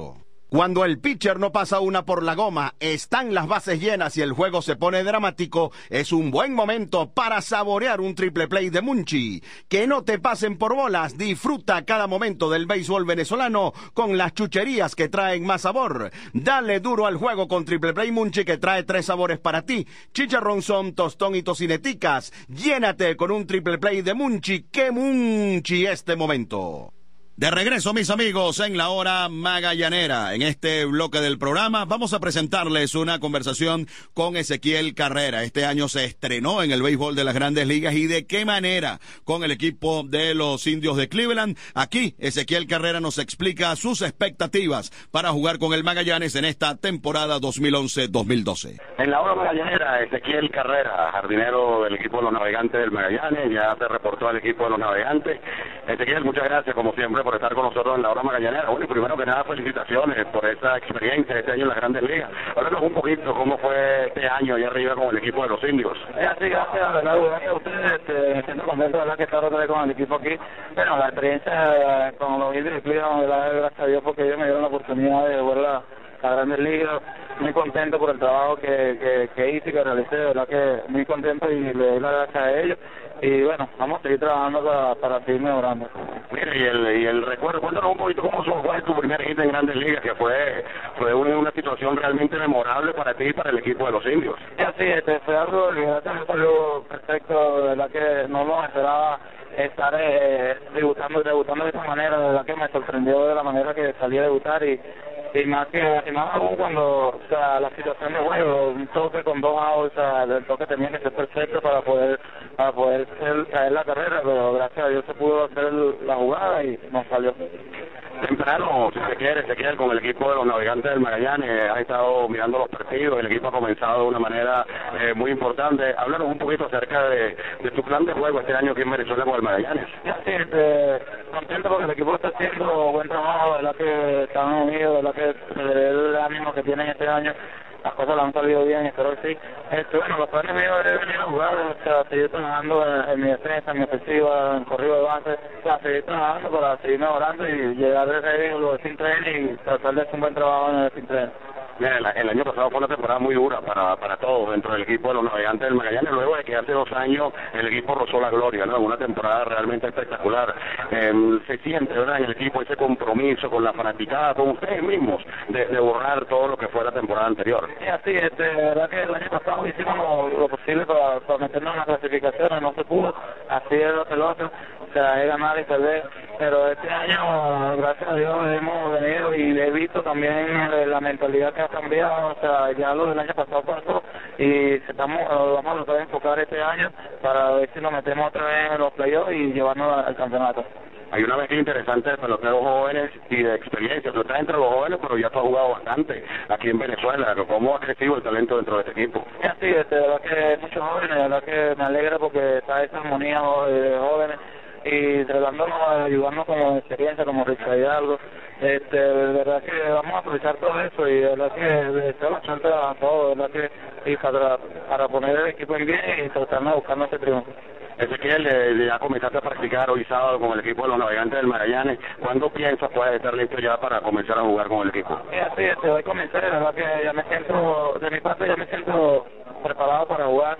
S2: Cuando el pitcher no pasa una por la goma, están las bases llenas y el juego se pone dramático, es un buen momento para saborear un triple play de Munchi. Que no te pasen por bolas, disfruta cada momento del béisbol venezolano con las chucherías que traen más sabor. Dale duro al juego con triple play Munchi, que trae tres sabores para ti: chicharronzón, tostón y tocineticas. Llénate con un triple play de Munchi. ¡Qué Munchi este momento!
S3: De regreso, mis amigos, en la hora magallanera. En este bloque del programa vamos a presentarles una conversación con Ezequiel Carrera. Este año se estrenó en el béisbol de las Grandes Ligas, y de qué manera con el equipo de los Indios de Cleveland. Aquí Ezequiel Carrera nos explica sus expectativas para jugar con el Magallanes en esta temporada dos mil once dos mil doce.
S5: En la hora magallanera, Ezequiel Carrera, jardinero del equipo de los Navegantes del Magallanes, ya se reportó al equipo de los Navegantes. Ezequiel, muchas gracias como siempre por estar con nosotros en la hora magallanera. Bueno, y primero que nada, felicitaciones por esa experiencia este año en las Grandes Ligas. Háblanos un poquito cómo fue este año allá arriba con el equipo de los Indios.
S7: Sí, gracias, ¿verdad? Gracias a ustedes, este, me siento contento, ¿verdad?, que estar otra vez con el equipo aquí. Bueno, la experiencia con los Indios de Cleveland, ¿verdad?, gracias a Dios, porque ellos me dieron la oportunidad de jugar la, la Grandes Ligas. Muy contento por el trabajo que, que, que hice y que realicé, ¿verdad?, que muy contento, y le doy las gracias a ellos. Y bueno, vamos a seguir trabajando para, para seguir mejorando.
S5: Mira, y el, y el recuerdo, cuéntanos un poquito cómo fue tu primer hit en Grandes Ligas, que fue, fue una, una situación realmente memorable para ti y para el equipo de los Indios.
S7: Sí, así, este, fue algo, algo perfecto, de verdad que no lo esperaba estar eh, debutando, debutando de esta manera, de verdad que me sorprendió de la manera que salí a debutar, y y más que y más aún cuando, o sea, la situación de juego, un toque con dos outs, o sea, el toque tenía que ser perfecto para poder para poder caer la carrera, pero gracias a Dios se pudo hacer la jugada y nos salió.
S5: Temprano, si se quiere, se quiere con el equipo de los Navegantes del Magallanes, has estado mirando los partidos, el equipo ha comenzado de una manera eh, muy importante. Háblanos un poquito acerca de, de tu plan de juego este año aquí en Venezuela con el Magallanes.
S7: Sí, este, contento porque el equipo está haciendo buen trabajo, verdad que están unidos, verdad que se le ve el ánimo que tienen este año. Las cosas le han salido bien, espero que sí. Este, bueno, los planes míos es venir a jugar, o sea, seguir trabajando en, en mi defensa, en mi ofensiva, en corrido de base, o sea, seguir trabajando para seguir mejorando y llegar desde el sin tren y tratar de hacer un buen trabajo en el sin tren.
S5: Mira, el, el año pasado fue una temporada muy dura para, para todos dentro del equipo de los Navegantes del Magallanes, luego de que hace dos años el equipo rozó la gloria, ¿no? Una temporada realmente espectacular. Eh, se siente, ¿verdad?, en el equipo ese compromiso con la fanaticada, con ustedes mismos, de, de borrar todo lo que fue la temporada anterior.
S7: Sí, así, este, de verdad que el año pasado hicimos lo, lo posible para, para meternos en las clasificaciones, no se pudo, así es lo pelota, o sea, es ganar y perder, pero este año, gracias a Dios, hemos venido y he visto también la mentalidad que ha cambiado, o sea, ya lo del año pasado pasó y estamos, vamos a tratar de enfocar este año para ver si nos metemos otra vez en los playoffs y llevarnos al campeonato.
S5: Hay una mezcla interesante de peloteros jóvenes y de experiencia. Tú estás entre los jóvenes, pero ya tú has jugado bastante aquí en Venezuela. ¿Cómo ha crecido el talento dentro de este equipo?
S7: Sí, de verdad que muchos jóvenes, de verdad que me alegra porque está esa armonía de jóvenes y tratándonos, ayudarnos con la experiencia, como Richard Hidalgo. Este, de verdad que vamos a aprovechar todo eso y de verdad que deseo la suerte a todos, de verdad que y para, para poner el equipo en bien y tratar de buscar ese triunfo.
S5: Ezequiel, eh, ya comenzaste a practicar hoy sábado con el equipo de los Navegantes del Magallanes. ¿Cuándo piensas puedes estar listo ya para comenzar a jugar con el equipo?
S7: Sí, así es, voy a comenzar, de verdad que ya me siento, de mi parte ya me siento preparado para jugar.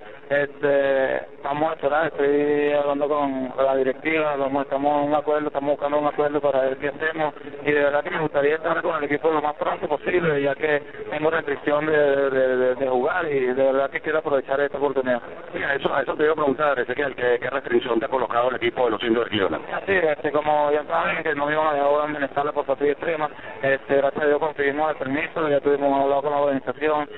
S7: Este, vamos a esperar, estoy hablando con la directiva, vamos, estamos en un acuerdo, estamos buscando un acuerdo para ver qué hacemos y de verdad que me gustaría estar con el equipo lo más pronto posible, ya que tengo restricción de, de, de, de jugar y de verdad que quiero aprovechar esta oportunidad.
S5: Sí, eso, eso te iba a preguntar, Ezequiel, ¿qué, qué restricción te ha colocado el equipo de los Indios de Cleveland?
S7: Sí, este, como ya saben que no íbamos a dejar jugar en Venezuela por fatiga extrema, este, gracias a Dios conseguimos el permiso, ya tuvimos hablado con la organización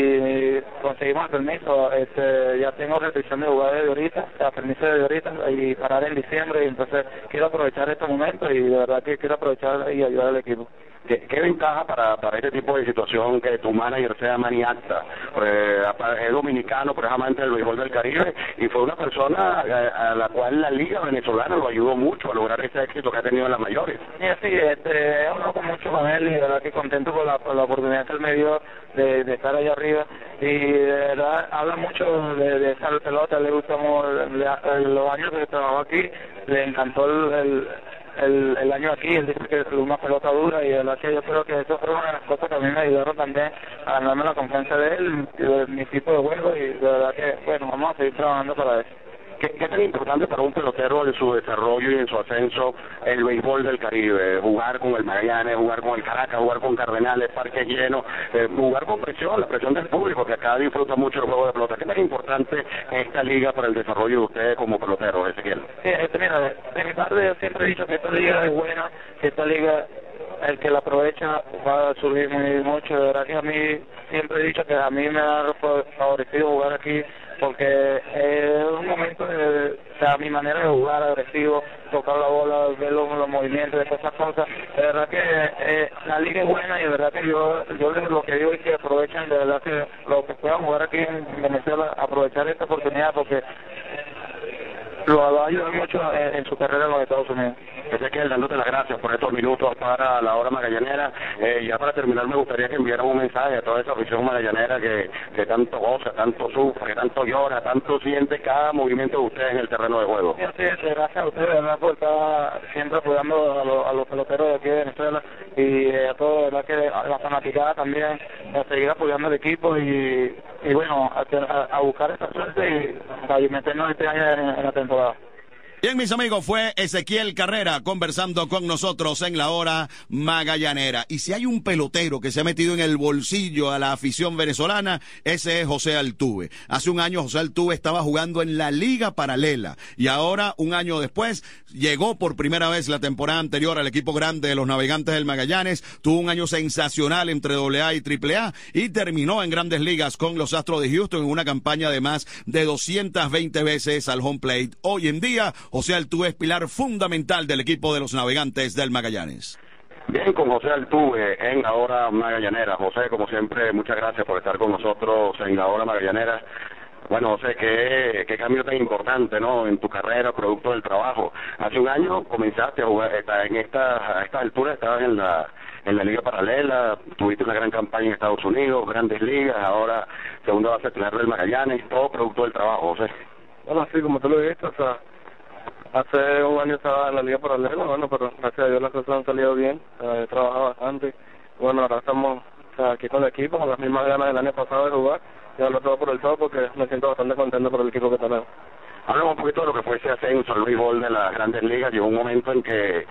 S7: y conseguimos el permiso, este, ya tengo restricción de jugar de ahorita, o sea, permiso de ahorita y parar en diciembre, y entonces quiero aprovechar este momento y de verdad que quiero aprovechar y ayudar al equipo.
S5: ¿Qué, qué ventaja para, para este tipo de situación que tu manager sea maniacta? Eh, es dominicano, pero es amante del béisbol del Caribe y fue una persona a, a la cual la liga venezolana lo ayudó mucho a lograr ese éxito que ha tenido en las mayores.
S7: Sí, sí, este, he hablado con mucho con él y de verdad que contento por la, por la oportunidad que él me dio de, de estar allá arriba y de verdad habla mucho de, de esa pelota, le gustamos le, los años que trabajó aquí, le encantó el, el el, el año aquí, él dice que es una pelota dura y de verdad que yo creo que eso fue una de las cosas que a mí me ayudaron también a ganarme la confianza de él y de mi tipo de juego y de verdad que, bueno, vamos a seguir trabajando para eso.
S5: ¿Qué, ¿Qué tan importante para un pelotero en su desarrollo y en su ascenso el béisbol del Caribe? Jugar con el Magallanes, jugar con el Caracas, jugar con Cardenales, parque lleno, eh, jugar con presión, la presión del público, que acá disfruta mucho el juego de pelota. ¿Qué tan importante es esta liga para el desarrollo de ustedes como pelotero, Ezequiel?
S7: Sí, este, mira, de, de mi parte yo siempre he dicho que esta liga es buena, que esta liga, el que la aprovecha va a subir muy mucho. De verdad que a mí siempre he dicho que a mí me ha favorecido jugar aquí porque es un momento de, o sea, mi manera de jugar agresivo, tocar la bola, ver los, los movimientos, de todas esas cosas. De verdad que eh, la liga es buena y de verdad que yo, yo lo que digo es que aprovechen, de verdad que lo que puedan jugar aquí en Venezuela, aprovechar esta oportunidad porque lo va a ayudar mucho en, en su carrera en los Estados Unidos.
S5: Ezequiel, dándote las gracias por estos minutos para la hora magallanera. Eh, ya para terminar me gustaría que enviaran un mensaje a toda esa afición magallanera que, que tanto goza, tanto sufre, que tanto llora, tanto siente cada movimiento de ustedes en el terreno de juego.
S7: Sí, sí, gracias a ustedes, ¿verdad? Por estar siempre apoyando a, lo, a los peloteros de aquí de Venezuela y eh, a todos, ¿verdad? Que a la fanaticada también, a seguir apoyando al equipo y, y bueno, a, a, a buscar esta suerte y, y meternos este año en, en la temporada.
S3: Bien, mis amigos, fue Ezequiel Carrera conversando con nosotros en la hora magallanera. Y si hay un pelotero que se ha metido en el bolsillo a la afición venezolana, ese es José Altuve. Hace un año José Altuve estaba jugando en la Liga Paralela y ahora, un año después, llegó por primera vez la temporada anterior al equipo grande de los Navegantes del Magallanes. Tuvo un año sensacional entre doble A y triple A y terminó en Grandes Ligas con los Astros de Houston en una campaña de más de doscientas veinte veces al home plate. Hoy en día, José Altuve es pilar fundamental del equipo de los Navegantes del Magallanes.
S5: Bien, con José Altuve en la hora magallanera. José, como siempre, muchas gracias por estar con nosotros en la hora magallanera. Bueno, José, qué, qué cambio tan importante, ¿no?, en tu carrera, producto del trabajo. Hace un año comenzaste a jugar, en esta, a esta altura estabas en la, en la Liga Paralela, tuviste una gran campaña en Estados Unidos, Grandes Ligas, ahora segunda base titular del Magallanes, todo producto del trabajo, José.
S6: Bueno, sí, como tú lo dijiste, o sea, hace un año estaba en la Liga Paralela, bueno, pero gracias a Dios las cosas han salido bien, eh, he trabajado bastante, bueno, ahora estamos, o sea, aquí con el equipo, con las mismas ganas del año pasado de jugar, y hablo todo por el todo porque me siento bastante contento por el equipo que tenemos.
S5: Hablamos un poquito de lo que fue ese ascenso al béisbol de las Grandes Ligas. Llegó un momento en que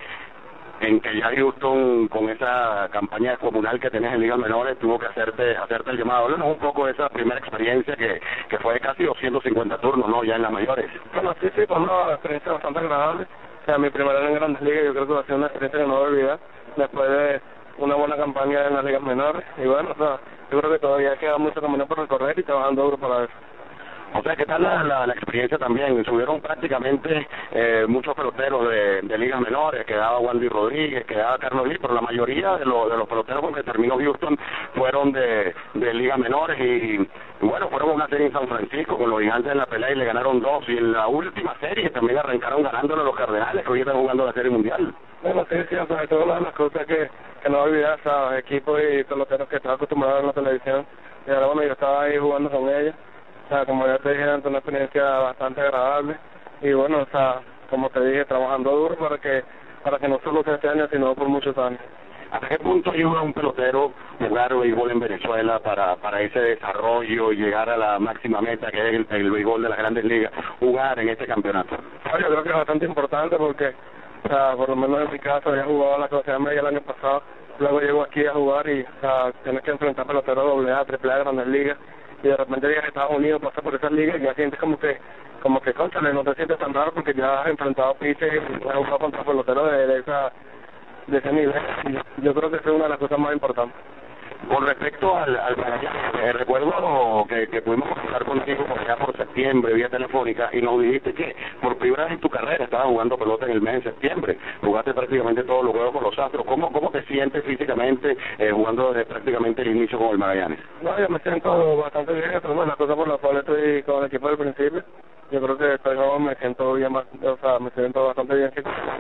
S5: en que ya Houston, con esa campaña comunal que tenés en ligas menores, tuvo que hacerte hacerte el llamado. Háblanos un poco de esa primera experiencia que, que fue de casi doscientos cincuenta turnos, ¿no?, ya en las mayores.
S6: Bueno, sí, sí, fue una experiencia bastante agradable. O sea, mi primera en Grandes Ligas, yo creo que va a ser una experiencia que no voy a olvidar, después de una buena campaña en las ligas menores. Y bueno, o sea, yo creo que todavía queda mucho camino por recorrer y trabajando duro para eso.
S5: O sea, ¿qué tal la, la, la experiencia también? Subieron prácticamente eh, muchos peloteros de, de ligas menores, quedaba Wandy Rodríguez, quedaba Carlos Lee, pero la mayoría de, lo, de los peloteros con que terminó Houston fueron de, de ligas menores y, y bueno, fueron a una serie en San Francisco con los Gigantes en la pelea y le ganaron dos, y en la última serie también arrancaron ganándole a los Cardenales, que hoy están jugando la Serie Mundial.
S6: Bueno, sí, sí, o sea, todas las, las cosas que, que no olvidar, o sea, equipos y peloteros que estaba acostumbrado a ver en la televisión, y ahora bueno, yo estaba ahí jugando con ellos. O sea, como ya te dije, es una experiencia bastante agradable y bueno, o sea, como te dije, trabajando duro para que para que no solo sea este año, sino por muchos años.
S5: ¿Hasta qué punto ayuda a un pelotero jugar béisbol en Venezuela para para ese desarrollo y llegar a la máxima meta que es el, el béisbol de las Grandes Ligas, jugar en este campeonato?
S6: Yo creo que es bastante importante porque, o sea, por lo menos en mi caso, había jugado la clase media el año pasado, luego llego aquí a jugar y, o sea, tienes que enfrentar peloteros doble A, triple A, Grandes Ligas, y de repente llegas a Estados Unidos, pasas por esas ligas y ya sientes como que, como que, cónchale, no te sientes tan raro porque ya has enfrentado pitches y has jugado contra peloteros de, de, esa, de ese nivel. Y yo creo que esa es una de las cosas más importantes.
S5: Con respecto al, al Magallanes, eh, recuerdo que, que pudimos conversar contigo por allá por septiembre, vía telefónica, y nos dijiste que por primera vez en tu carrera estabas jugando pelota en el mes de septiembre. Jugaste prácticamente todos los juegos con los Astros. ¿Cómo, cómo te sientes físicamente eh, jugando desde prácticamente el inicio con el Magallanes?
S6: No, yo me siento bastante bien, pero bueno, las cosas por las cuales estoy con el equipo del principio. Yo creo que estoy joven, me siento bien, más, o sea, me siento bastante bien.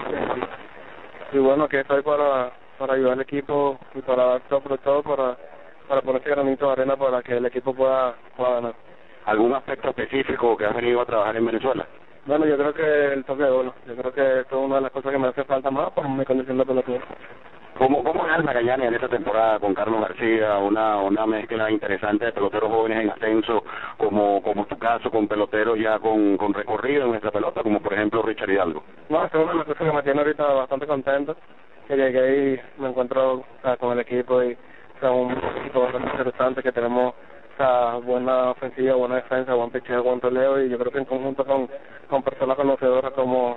S6: Y bueno, que estoy para... para ayudar al equipo y para dar todo por todo para, para poner ese granito de arena para que el equipo pueda, pueda ganar.
S5: ¿Algún aspecto específico que has venido a trabajar en Venezuela?
S6: Bueno, yo creo que el toque de bola. Yo creo que esto es una de las cosas que me hace falta más por mi condición de pelotero.
S5: ¿Cómo, cómo es el Magallanes en esta temporada con Carlos García? Una una mezcla interesante de peloteros jóvenes en ascenso, como como tu caso, con peloteros ya con, con recorrido en nuestra pelota, como por ejemplo Richard Hidalgo.
S6: No, esto es una de las cosas que me tiene ahorita bastante contento, que llegué y me encuentro, o sea, con el equipo y o sea, un equipo bastante interesante, que tenemos o sea, buena ofensiva, buena defensa, buen picheo, buen peleo, y yo creo que en conjunto con, con personas conocedoras como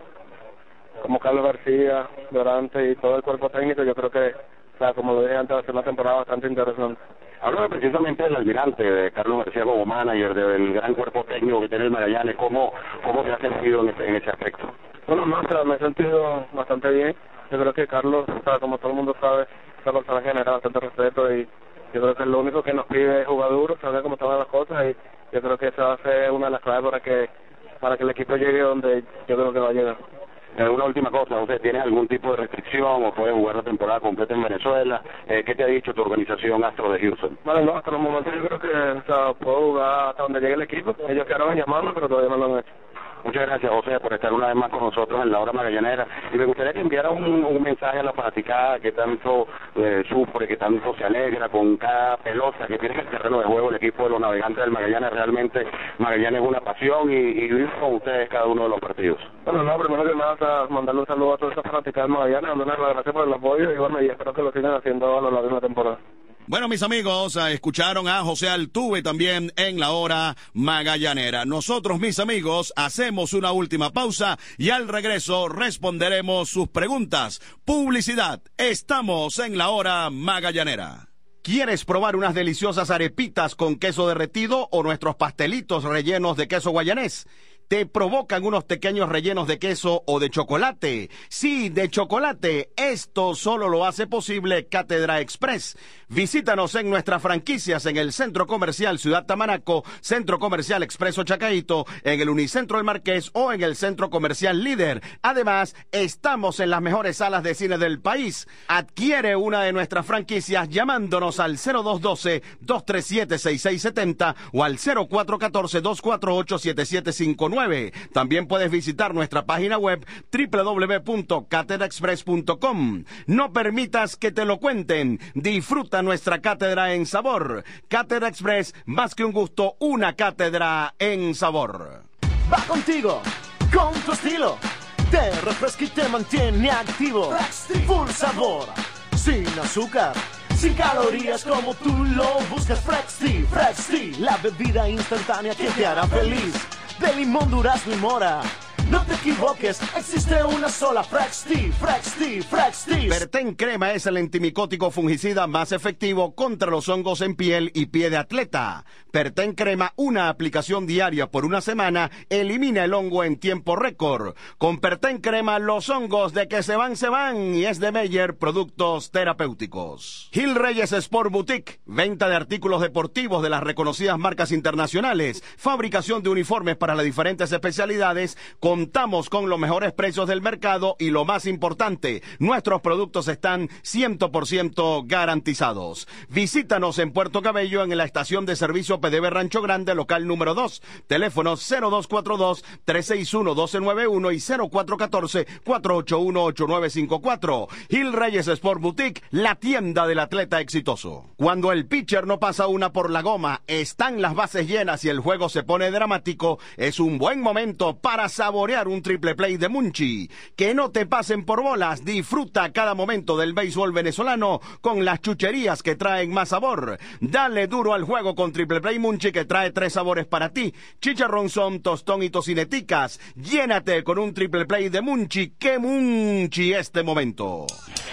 S6: como Carlos García, Durante y todo el cuerpo técnico, yo creo que, o sea, como lo dije antes, va a ser una temporada bastante interesante.
S5: Hablo precisamente del almirante, de Carlos García como manager, del gran cuerpo técnico que tiene el Magallanes. ¿Cómo, cómo te has sentido en ese, en ese aspecto?
S6: Bueno, no, o sea, me he sentido bastante bien. Yo creo que Carlos, o sea, como todo el mundo sabe, esa persona genera bastante respeto, y yo creo que lo único que nos pide es jugar duro, saber cómo están las cosas, y yo creo que esa va a ser una de las claves para que, para que el equipo llegue donde yo creo que va a llegar.
S5: Eh, una última cosa, ¿usted tiene algún tipo de restricción o puede jugar la temporada completa en Venezuela? Eh, ¿Qué te ha dicho tu organización Astros de Houston?
S6: Bueno, no, hasta el momento yo creo que, o sea, puedo jugar hasta donde llegue el equipo. Ellos quedaron llamarme, pero todavía no lo han hecho.
S5: Muchas gracias, José, por estar una vez más con nosotros en la hora magallanera. Y me gustaría que enviara un, un mensaje a la fanaticada que tanto eh, sufre, que tanto se alegra con cada pelota que tiene en el terreno de juego el equipo de los Navegantes del Magallanes. Realmente Magallanes es una pasión, y, y vivir con ustedes cada uno de los partidos.
S6: Bueno, no, primero que nada, o sea, mandarle un saludo a todas esas fanáticas del Magallanes, darles las gracias por el apoyo, y bueno, y espero que lo sigan haciendo a lo largo de la temporada.
S3: Bueno, mis amigos, escucharon a José Altuve también en la hora magallanera. Nosotros, mis amigos, hacemos una última pausa y al regreso responderemos sus preguntas. Publicidad. Estamos en la hora magallanera.
S2: ¿Quieres probar unas deliciosas arepitas con queso derretido o nuestros pastelitos rellenos de queso guayanés? ¿Te provocan unos pequeños rellenos de queso o de chocolate? Sí, de chocolate. Esto solo lo hace posible Cátedra Express. Visítanos en nuestras franquicias en el Centro Comercial Ciudad Tamanaco, Centro Comercial Expreso Chacaíto, en el Unicentro El Marqués o en el Centro Comercial Líder. Además, estamos en las mejores salas de cine del país. Adquiere una de nuestras franquicias llamándonos al cero dos uno dos, dos tres siete, seis seis siete cero o al cero cuatro uno cuatro, dos cuatro ocho, siete siete cinco nueve. También puedes visitar nuestra página web doble u doble u doble u punto cátedra express punto com. No permitas que te lo cuenten. Disfruta nuestra cátedra en sabor. Cátedra Express, más que un gusto, una cátedra en sabor.
S4: Va contigo, con tu estilo. Te refresca y te mantiene activo. Full sabor, sin azúcar, sin calorías como tú lo buscas. Fresh Tea, Fresh Tea, la bebida instantánea que te hará feliz. De limón, durazno y mora. No te equivoques, existe una sola Fresh Tea, Fresh Tea, Fresh Tea.
S2: Perten Crema es el antimicótico fungicida más efectivo contra los hongos en piel y pie de atleta. Perten Crema, una aplicación diaria por una semana, elimina el hongo en tiempo récord. Con Perten Crema, los hongos de que se van, se van, y es de Meyer Productos Terapéuticos. Gil Reyes Sport Boutique, venta de artículos deportivos de las reconocidas marcas internacionales, fabricación de uniformes para las diferentes especialidades. Contamos con los mejores precios del mercado y lo más importante, nuestros productos están cien por ciento garantizados. Visítanos en Puerto Cabello en la estación de servicio P D B Rancho Grande, local número dos. Teléfono cero dos cuatro dos, tres seis uno, uno dos nueve uno y cero cuatro uno cuatro, cuatro ocho uno, ocho nueve cinco cuatro. Gil Reyes Sport Boutique, la tienda del atleta exitoso. Cuando el pitcher no pasa una por la goma, están las bases llenas y el juego se pone dramático, es un buen momento para saborear un triple play de Munchi. Que no te pasen por bolas, disfruta cada momento del béisbol venezolano con las chucherías que traen más sabor. Dale duro al juego con triple play Munchi, que trae tres sabores para ti: chicharrón son, tostón y tocineticas. Llénate con un triple play de Munchi. ¡Qué Munchi este momento!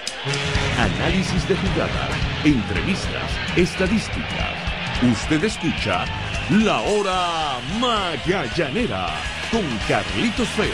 S1: Análisis de jugadas, entrevistas, estadísticas. Usted escucha La Hora Magallanera con Carlitos Feo.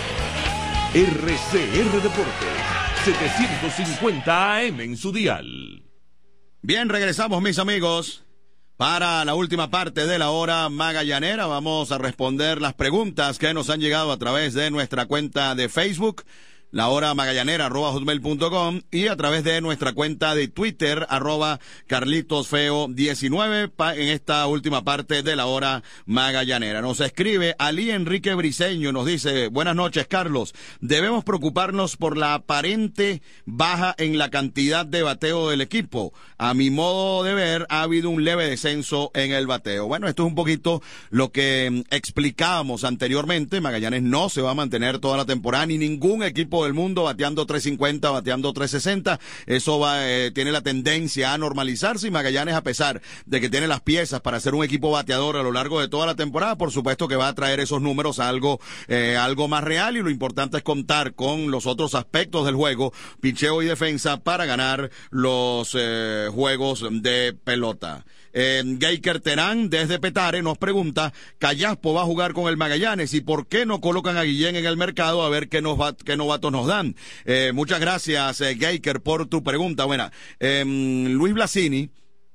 S1: R C R Deportes, setecientos cincuenta A M en su dial.
S3: Bien, regresamos, mis amigos, para la última parte de La Hora Magallanera. Vamos a responder las preguntas que nos han llegado a través de nuestra cuenta de Facebook. la hora magallanera arroba hotmail punto com y a través de nuestra cuenta de Twitter arroba carlitosfeo diecinueve en esta última parte de la hora magallanera. Nos escribe Ali Enrique Briceño, nos dice: buenas noches, Carlos, debemos preocuparnos por la aparente baja en la cantidad de bateo del equipo. A mi modo de ver ha habido un leve descenso en el bateo. Bueno, esto es un poquito lo que explicábamos anteriormente. Magallanes no se va a mantener toda la temporada, ni ningún equipo del mundo bateando tres cincuenta, bateando tres sesenta. Eso va, eh, tiene la tendencia a normalizarse, y Magallanes, a pesar de que tiene las piezas para ser un equipo bateador a lo largo de toda la temporada, por supuesto que va a traer esos números a algo, eh, algo más real, y lo importante es contar con los otros aspectos del juego, picheo y defensa, para ganar los eh, juegos de pelota. Eh, Geiker Terán desde Petare nos pregunta: Callaspo va a jugar con el Magallanes, y por qué no colocan a Guillén en el mercado a ver qué, nos va, qué novatos nos dan. Eh, muchas gracias, eh, Geiker, por tu pregunta. Bueno, eh, Luis Blasini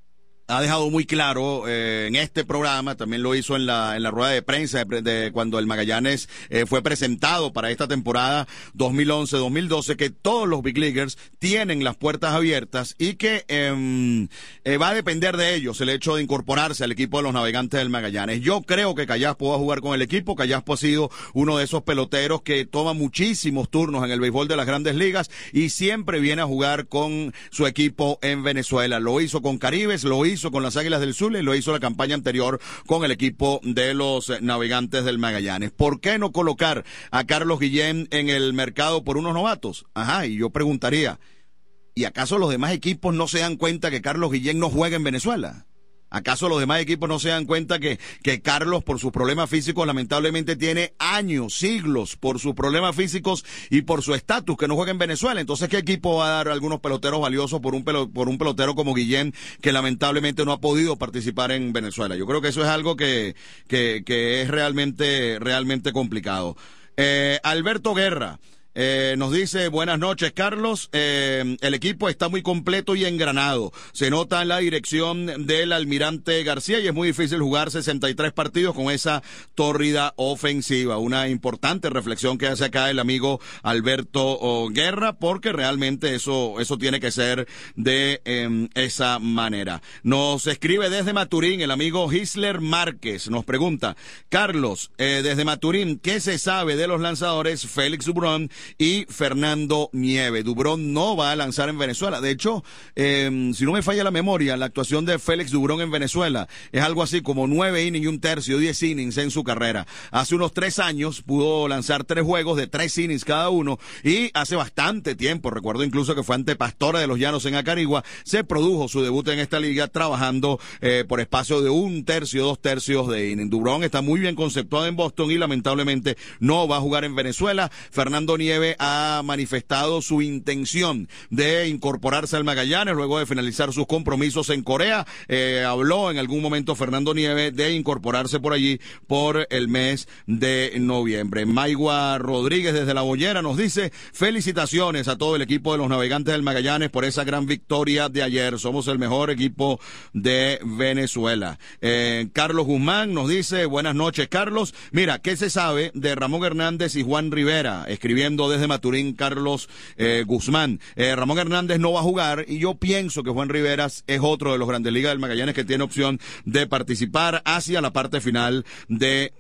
S3: ha dejado muy claro eh, en este programa, también lo hizo en la en la rueda de prensa de, de cuando el Magallanes eh, fue presentado para esta temporada dos mil once dos mil doce, que todos los Big Leaguers tienen las puertas abiertas, y que eh, eh, va a depender de ellos el hecho de incorporarse al equipo de los Navegantes del Magallanes. Yo creo que Callaspo va a jugar con el equipo. Callaspo ha sido uno de esos peloteros que toma muchísimos turnos en el béisbol de las Grandes Ligas, y siempre viene a jugar con su equipo en Venezuela. Lo hizo con Caribes, lo hizo con las Águilas del Zulia, y lo hizo la campaña anterior con el equipo de los Navegantes del Magallanes. ¿Por qué no colocar a Carlos Guillén en el mercado por unos novatos? Ajá, y yo preguntaría, ¿y acaso los demás equipos no se dan cuenta que Carlos Guillén no juega en Venezuela? ¿Acaso los demás equipos no se dan cuenta que, que Carlos, por sus problemas físicos, lamentablemente tiene años, siglos, por sus problemas físicos y por su estatus, que no juega en Venezuela? Entonces, ¿qué equipo va a dar algunos peloteros valiosos por un pelo, por un pelotero como Guillén, que lamentablemente no ha podido participar en Venezuela? Yo creo que eso es algo que, que, que es realmente, realmente complicado. Eh, Alberto Guerra Eh, nos dice: buenas noches, Carlos, eh, el equipo está muy completo y engranado, se nota en la dirección del Almirante García, y es muy difícil jugar sesenta y tres partidos con esa tórrida ofensiva. Una importante reflexión que hace acá el amigo Alberto oh, Guerra, porque realmente eso, eso tiene que ser de eh, esa manera. Nos escribe desde Maturín el amigo Gisler Márquez, nos pregunta: Carlos, eh, desde Maturín, ¿qué se sabe de los lanzadores Félix Dubrón y Fernando Nieve? Dubrón no va a lanzar en Venezuela. De hecho, eh, si no me falla la memoria, la actuación de Félix Dubrón en Venezuela es algo así como nueve innings y un tercio, diez innings en su carrera. Hace unos tres años pudo lanzar tres juegos de tres innings cada uno, y hace bastante tiempo, recuerdo incluso que fue ante Pastora de los Llanos en Acarigua, se produjo su debut en esta liga trabajando eh, por espacio de un tercio, dos tercios de inning. Dubrón está muy bien conceptuado en Boston y lamentablemente no va a jugar en Venezuela. Fernando Nieve ha manifestado su intención de incorporarse al Magallanes luego de finalizar sus compromisos en Corea. Eh, habló en algún momento Fernando Nieve de incorporarse por allí por el mes de noviembre. Maigua Rodríguez desde La Bollera nos dice: felicitaciones a todo el equipo de los Navegantes del Magallanes por esa gran victoria de ayer. Somos el mejor equipo de Venezuela. Eh, Carlos Guzmán nos dice: buenas noches, Carlos. Mira, ¿qué se sabe de Ramón Hernández y Juan Rivera? Escribiendo desde Maturín, Carlos eh, Guzmán. Eh, Ramón Hernández no va a jugar, y yo pienso que Juan Rivera es otro de los Grandes Ligas del Magallanes que tiene opción de participar hacia la parte final de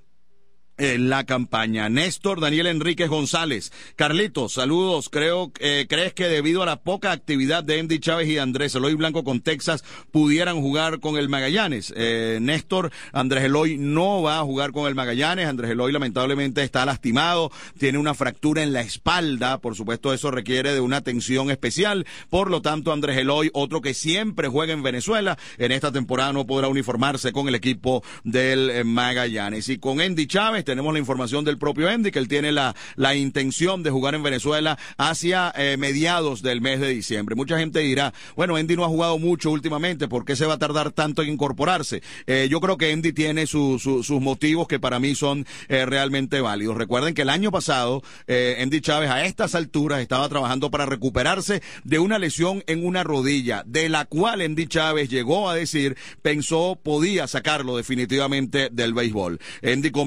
S3: en la campaña. Néstor Daniel Enríquez González: Carlitos, saludos. Creo, eh, ¿crees que debido a la poca actividad de Endy Chávez y Andrés Eloy Blanco con Texas pudieran jugar con el Magallanes? Eh, Néstor, Andrés Eloy no va a jugar con el Magallanes. Andrés Eloy lamentablemente está lastimado, tiene una fractura en la espalda, por supuesto eso requiere de una atención especial, por lo tanto Andrés Eloy, otro que siempre juega en Venezuela, en esta temporada no podrá uniformarse con el equipo del eh, Magallanes. Y con Endy Chávez tenemos la información del propio Endy, que él tiene la, la intención de jugar en Venezuela hacia eh, mediados del mes de diciembre. Mucha gente dirá: bueno, Endy no ha jugado mucho últimamente, ¿por qué se va a tardar tanto en incorporarse? Eh, yo creo que Endy tiene su, su, sus motivos que para mí son eh, realmente válidos. Recuerden que el año pasado eh, Endy Chávez a estas alturas estaba trabajando para recuperarse de una lesión en una rodilla, de la cual Endy Chávez llegó a decir, pensó, podía sacarlo definitivamente del béisbol. Endy comenzó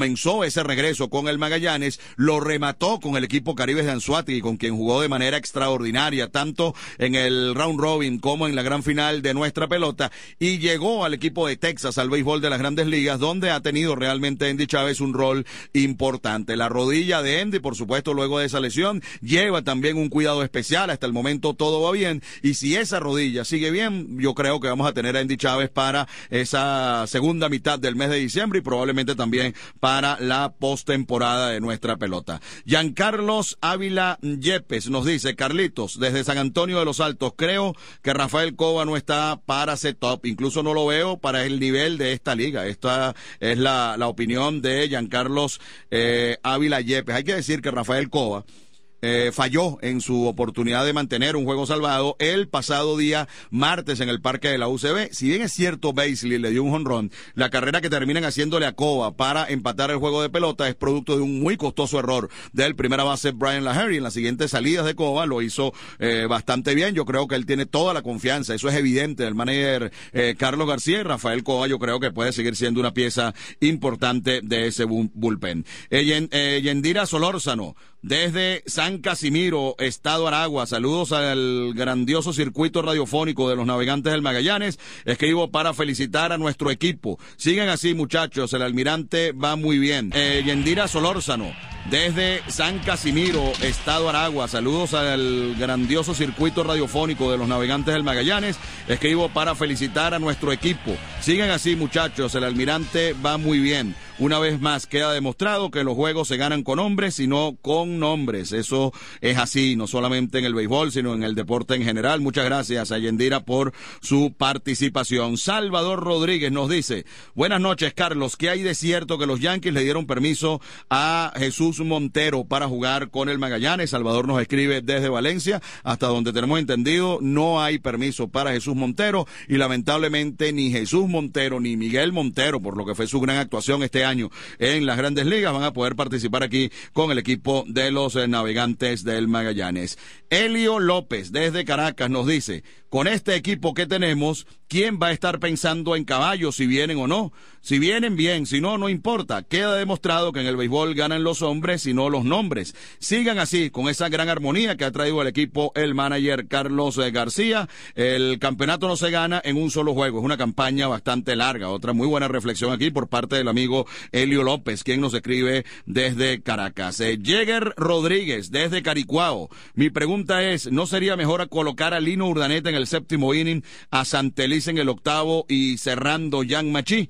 S3: hizo ese regreso con el Magallanes, lo remató con el equipo Caribes de Anzoátegui, con quien jugó de manera extraordinaria, tanto en el round robin como en la gran final de Nuestra Pelota, y llegó al equipo de Texas, al béisbol de las Grandes Ligas, donde ha tenido realmente Endy Chávez un rol importante. La rodilla de Endy, por supuesto, luego de esa lesión, lleva también un cuidado especial. Hasta el momento todo va bien, y si esa rodilla sigue bien, yo creo que vamos a tener a Endy Chávez para esa segunda mitad del mes de diciembre y probablemente también para la postemporada de Nuestra Pelota. Giancarlos Ávila Yepes nos dice: Carlitos, desde San Antonio de los Altos, creo que Rafael Cova no está para ser top, incluso no lo veo para el nivel de esta liga. Esta es la, la opinión de Giancarlos eh, Ávila Yepes. Hay que decir que Rafael Cova Eh, falló en su oportunidad de mantener un juego salvado el pasado día martes en el parque de la U C B. Si bien es cierto, Beisley le dio un jonrón, la carrera que terminan haciéndole a Cova para empatar el juego de pelota es producto de un muy costoso error del primera base Brian LaHair, y en las siguientes salidas de Cova lo hizo eh, bastante bien. Yo creo que él tiene toda la confianza, eso es evidente, del manager eh, Carlos García, y Rafael Cova yo creo que puede seguir siendo una pieza importante de ese bullpen. Eh, Yen, eh, Yendira Solórzano, desde San Casimiro, Estado Aragua, saludos al grandioso circuito radiofónico de los Navegantes del Magallanes. Escribo para felicitar a nuestro equipo. Sigan así, muchachos, el almirante va muy bien. Eh, Yendira Solórzano, desde San Casimiro, Estado Aragua, saludos al grandioso circuito radiofónico de los Navegantes del Magallanes. Escribo para felicitar a nuestro equipo. Sigan así, muchachos, el almirante va muy bien. Una vez más queda demostrado que los juegos se ganan con hombres, sino con nombres. Eso es así, no solamente en el béisbol, sino en el deporte en general. Muchas gracias a Yendira por su participación. Salvador Rodríguez nos dice: buenas noches, Carlos. ¿Qué hay de cierto que los Yankees le dieron permiso a Jesús Montero para jugar con el Magallanes? Salvador nos escribe desde Valencia. Hasta donde tenemos entendido, no hay permiso para Jesús Montero, y lamentablemente ni Jesús Montero ni Miguel Montero, por lo que fue su gran actuación este año en las Grandes Ligas, van a poder participar aquí con el equipo de los eh, Navegantes del Magallanes. Elio López desde Caracas nos dice: con este equipo que tenemos, ¿quién va a estar pensando en caballos, si vienen o no? Si vienen, bien, si no, no importa. Queda demostrado que en el béisbol ganan los hombres y no los nombres. Sigan así, con esa gran armonía que ha traído el equipo el manager Carlos García. El campeonato no se gana en un solo juego, es una campaña bastante larga. Otra muy buena reflexión aquí por parte del amigo Elio López, quien nos escribe desde Caracas. Eh, Jäger Rodríguez desde Caricuao. Mi pregunta es: ¿no sería mejor colocar a Lino Urdaneta en el séptimo inning, a Santeliz en el octavo y cerrando Jan Machí?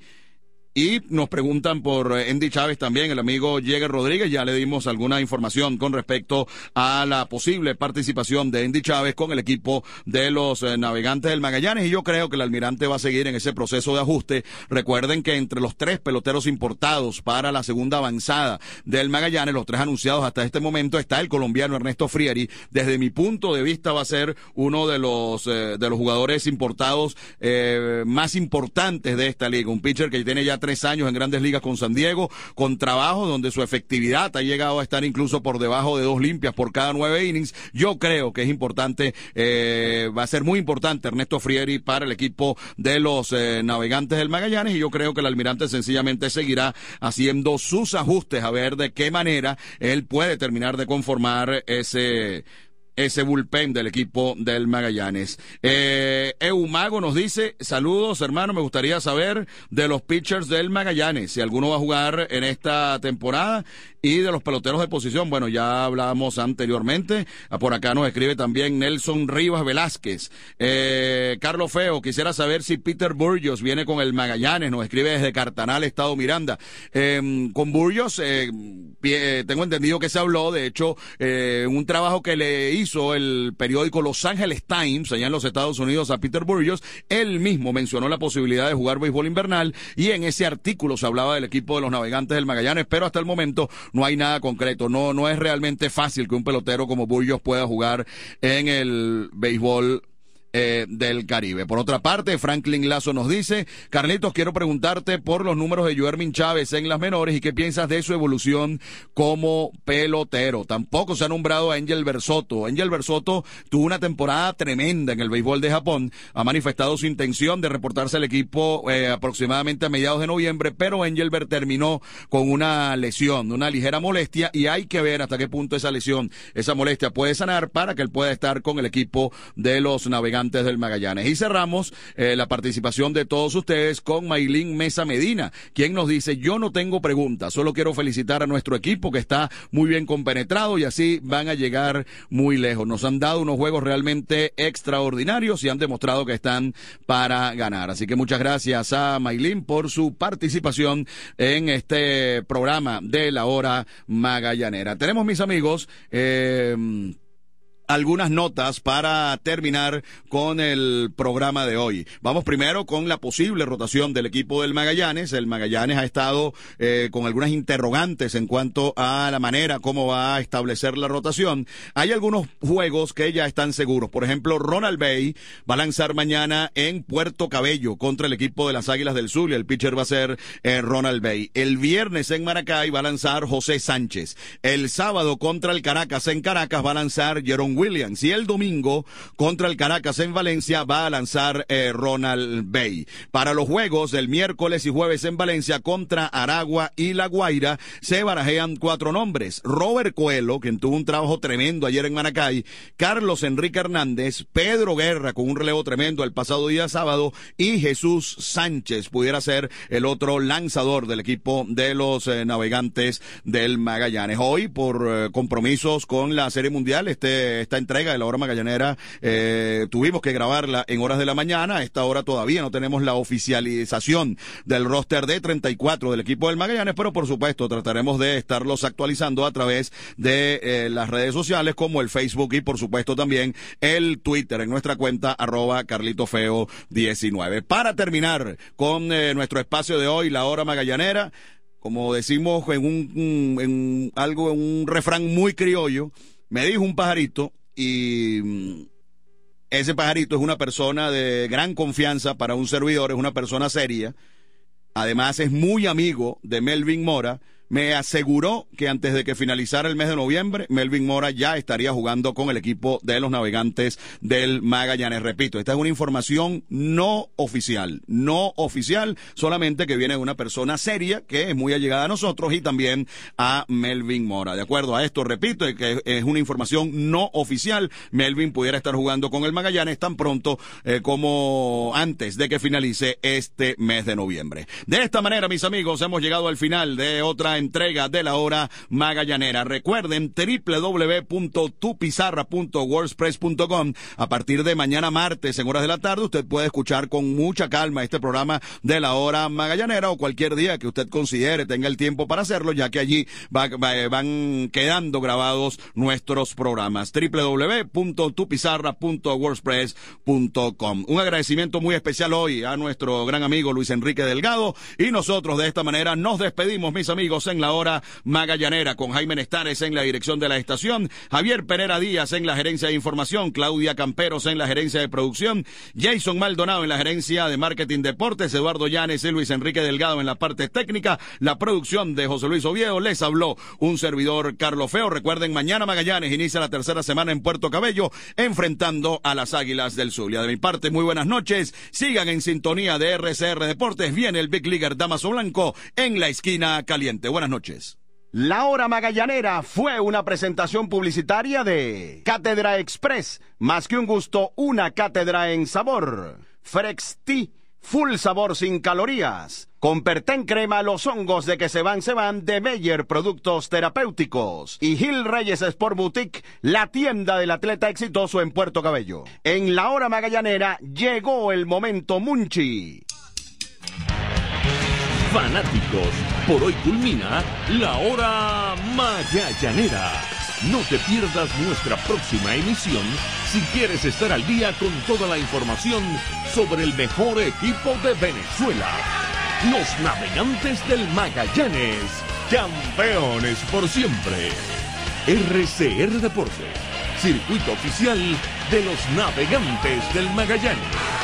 S3: Y nos preguntan por Endy Chávez también, el amigo Jäger Rodríguez. Ya le dimos alguna información con respecto a la posible participación de Endy Chávez con el equipo de los eh, Navegantes del Magallanes, y yo creo que el almirante va a seguir en ese proceso de ajuste. Recuerden que entre los tres peloteros importados para la segunda avanzada del Magallanes, los tres anunciados hasta este momento, está el colombiano Ernesto Frieri. Desde mi punto de vista va a ser uno de los eh, de los jugadores importados eh, más importantes de esta liga, un pitcher que tiene ya tres años en Grandes Ligas con San Diego, con trabajo donde su efectividad ha llegado a estar incluso por debajo de dos limpias por cada nueve innings. Yo creo que es importante, eh, va a ser muy importante Ernesto Frieri para el equipo de los eh, Navegantes del Magallanes, y yo creo que el almirante sencillamente seguirá haciendo sus ajustes a ver de qué manera él puede terminar de conformar ese ese bullpen del equipo del Magallanes. Eh, Eumago nos dice: saludos, hermano, me gustaría saber de los pitchers del Magallanes, si alguno va a jugar en esta temporada, y de los peloteros de posición. Bueno, ya hablábamos anteriormente. Por acá nos escribe también Nelson Rivas Velázquez. Eh, Carlos Feo, quisiera saber si Peter Burgos viene con el Magallanes, nos escribe desde Cartanal, Estado Miranda. Eh, con Burgos, eh, tengo entendido que se habló, de hecho, eh, un trabajo que le hizo hizo el periódico Los Angeles Times, allá en los Estados Unidos, a Peter Burgos. Él mismo mencionó la posibilidad de jugar béisbol invernal, y en ese artículo se hablaba del equipo de los Navegantes del Magallanes, pero hasta el momento no hay nada concreto. No, no es realmente fácil que un pelotero como Burgos pueda jugar en el béisbol eh, del Caribe. Por otra parte, Franklin Lazo nos dice, Carlitos, quiero preguntarte por los números de Joermin Chávez en las menores y qué piensas de su evolución como pelotero. Tampoco se ha nombrado a Angel Bersoto. Angel Bersoto tuvo una temporada tremenda en el béisbol de Japón, ha manifestado su intención de reportarse al equipo eh, aproximadamente a mediados de noviembre, pero Engelbert terminó con una lesión, una ligera molestia, y hay que ver hasta qué punto esa lesión, esa molestia puede sanar para que él pueda estar con el equipo de los Navegantes del Magallanes. Y cerramos eh, la participación de todos ustedes con Maylin Mesa Medina, quien nos dice, yo no tengo preguntas, solo quiero felicitar a nuestro equipo que está muy bien compenetrado y así van a llegar muy lejos. Nos han dado unos juegos realmente extraordinarios y han demostrado que están para ganar. Así que muchas gracias a Maylin por su participación en este programa de La Hora Magallanera. Tenemos, mis amigos, eh... algunas notas para terminar con el programa de hoy. Vamos primero con la posible rotación del equipo del Magallanes. El Magallanes ha estado eh, con algunas interrogantes en cuanto a la manera como va a establecer la rotación. Hay algunos juegos que ya están seguros. Por ejemplo, Ronald Bay va a lanzar mañana en Puerto Cabello contra el equipo de las Águilas del Zulia. El pitcher va a ser eh, Ronald Bay. El viernes en Maracay va a lanzar José Sánchez. El sábado contra el Caracas en Caracas va a lanzar Jerome Williams, y el domingo contra el Caracas en Valencia va a lanzar eh, Ronald Bay. Para los juegos del miércoles y jueves en Valencia contra Aragua y La Guaira se barajean cuatro nombres: Robert Coelho, quien tuvo un trabajo tremendo ayer en Maracay, Carlos Enrique Hernández, Pedro Guerra con un relevo tremendo el pasado día sábado, y Jesús Sánchez pudiera ser el otro lanzador del equipo de los eh, Navegantes del Magallanes. Hoy, por eh, compromisos con la Serie Mundial, este esta entrega de La Hora Magallanera eh, tuvimos que grabarla en horas de la mañana. A esta hora todavía no tenemos la oficialización del roster de treinta y cuatro del equipo del Magallanes, pero por supuesto trataremos de estarlos actualizando a través de eh, las redes sociales como el Facebook y por supuesto también el Twitter en nuestra cuenta arroba carlitofeo diecinueve. Para terminar con eh, nuestro espacio de hoy, La Hora Magallanera, como decimos en un, en algo, en un refrán muy criollo, me dijo un pajarito, y ese pajarito es una persona de gran confianza para un servidor, es una persona seria, además es muy amigo de Melvin Mora. Me aseguró que antes de que finalizara el mes de noviembre, Melvin Mora ya estaría jugando con el equipo de los Navegantes del Magallanes. Repito, esta es una información no oficial, no oficial, solamente que viene de una persona seria que es muy allegada a nosotros y también a Melvin Mora. De acuerdo a esto, repito, que es una información no oficial, Melvin pudiera estar jugando con el Magallanes tan pronto eh, como antes de que finalice este mes de noviembre. De esta manera, mis amigos, hemos llegado al final de otra entrega de La Hora Magallanera. Recuerden, doble u doble u doble u punto tu pizarra punto wordpress punto com. A partir de mañana martes en horas de la tarde usted puede escuchar con mucha calma este programa de La Hora Magallanera, o cualquier día que usted considere tenga el tiempo para hacerlo, ya que allí va, va, van quedando grabados nuestros programas. doble u doble u doble u punto tu pizarra punto wordpress punto com. Un agradecimiento muy especial hoy a nuestro gran amigo Luis Enrique Delgado, y nosotros de esta manera nos despedimos, mis amigos, en La Hora Magallanera, con Jaime Nestares en la dirección de la estación, Javier Pereira Díaz en la gerencia de información, Claudia Camperos en la gerencia de producción, Jason Maldonado en la gerencia de marketing deportes, Eduardo Llanes y Luis Enrique Delgado en la parte técnica, la producción de José Luis Oviedo. Les habló un servidor, Carlos Feo. Recuerden, mañana Magallanes inicia la tercera semana en Puerto Cabello, enfrentando a las Águilas del Zulia. De mi parte, muy buenas noches, sigan en sintonía de R C R Deportes. Viene el Big Leaguer Damaso Blanco en la esquina caliente. Buenas noches.
S2: La Hora Magallanera fue una presentación publicitaria de Cátedra Express, más que un gusto, una cátedra en sabor. Frex Tea, full sabor sin calorías. Con Perten Crema, los hongos de que se van, se van, de Meyer Productos Terapéuticos. Y Gil Reyes Sport Boutique, la tienda del atleta exitoso en Puerto Cabello. En La Hora Magallanera llegó el momento Munchi.
S1: Fanáticos, por hoy culmina La Hora Magallanera. No te pierdas nuestra próxima emisión si quieres estar al día con toda la información sobre el mejor equipo de Venezuela. Los Navegantes del Magallanes, campeones por siempre. R C R Deportes, circuito oficial de los Navegantes del Magallanes.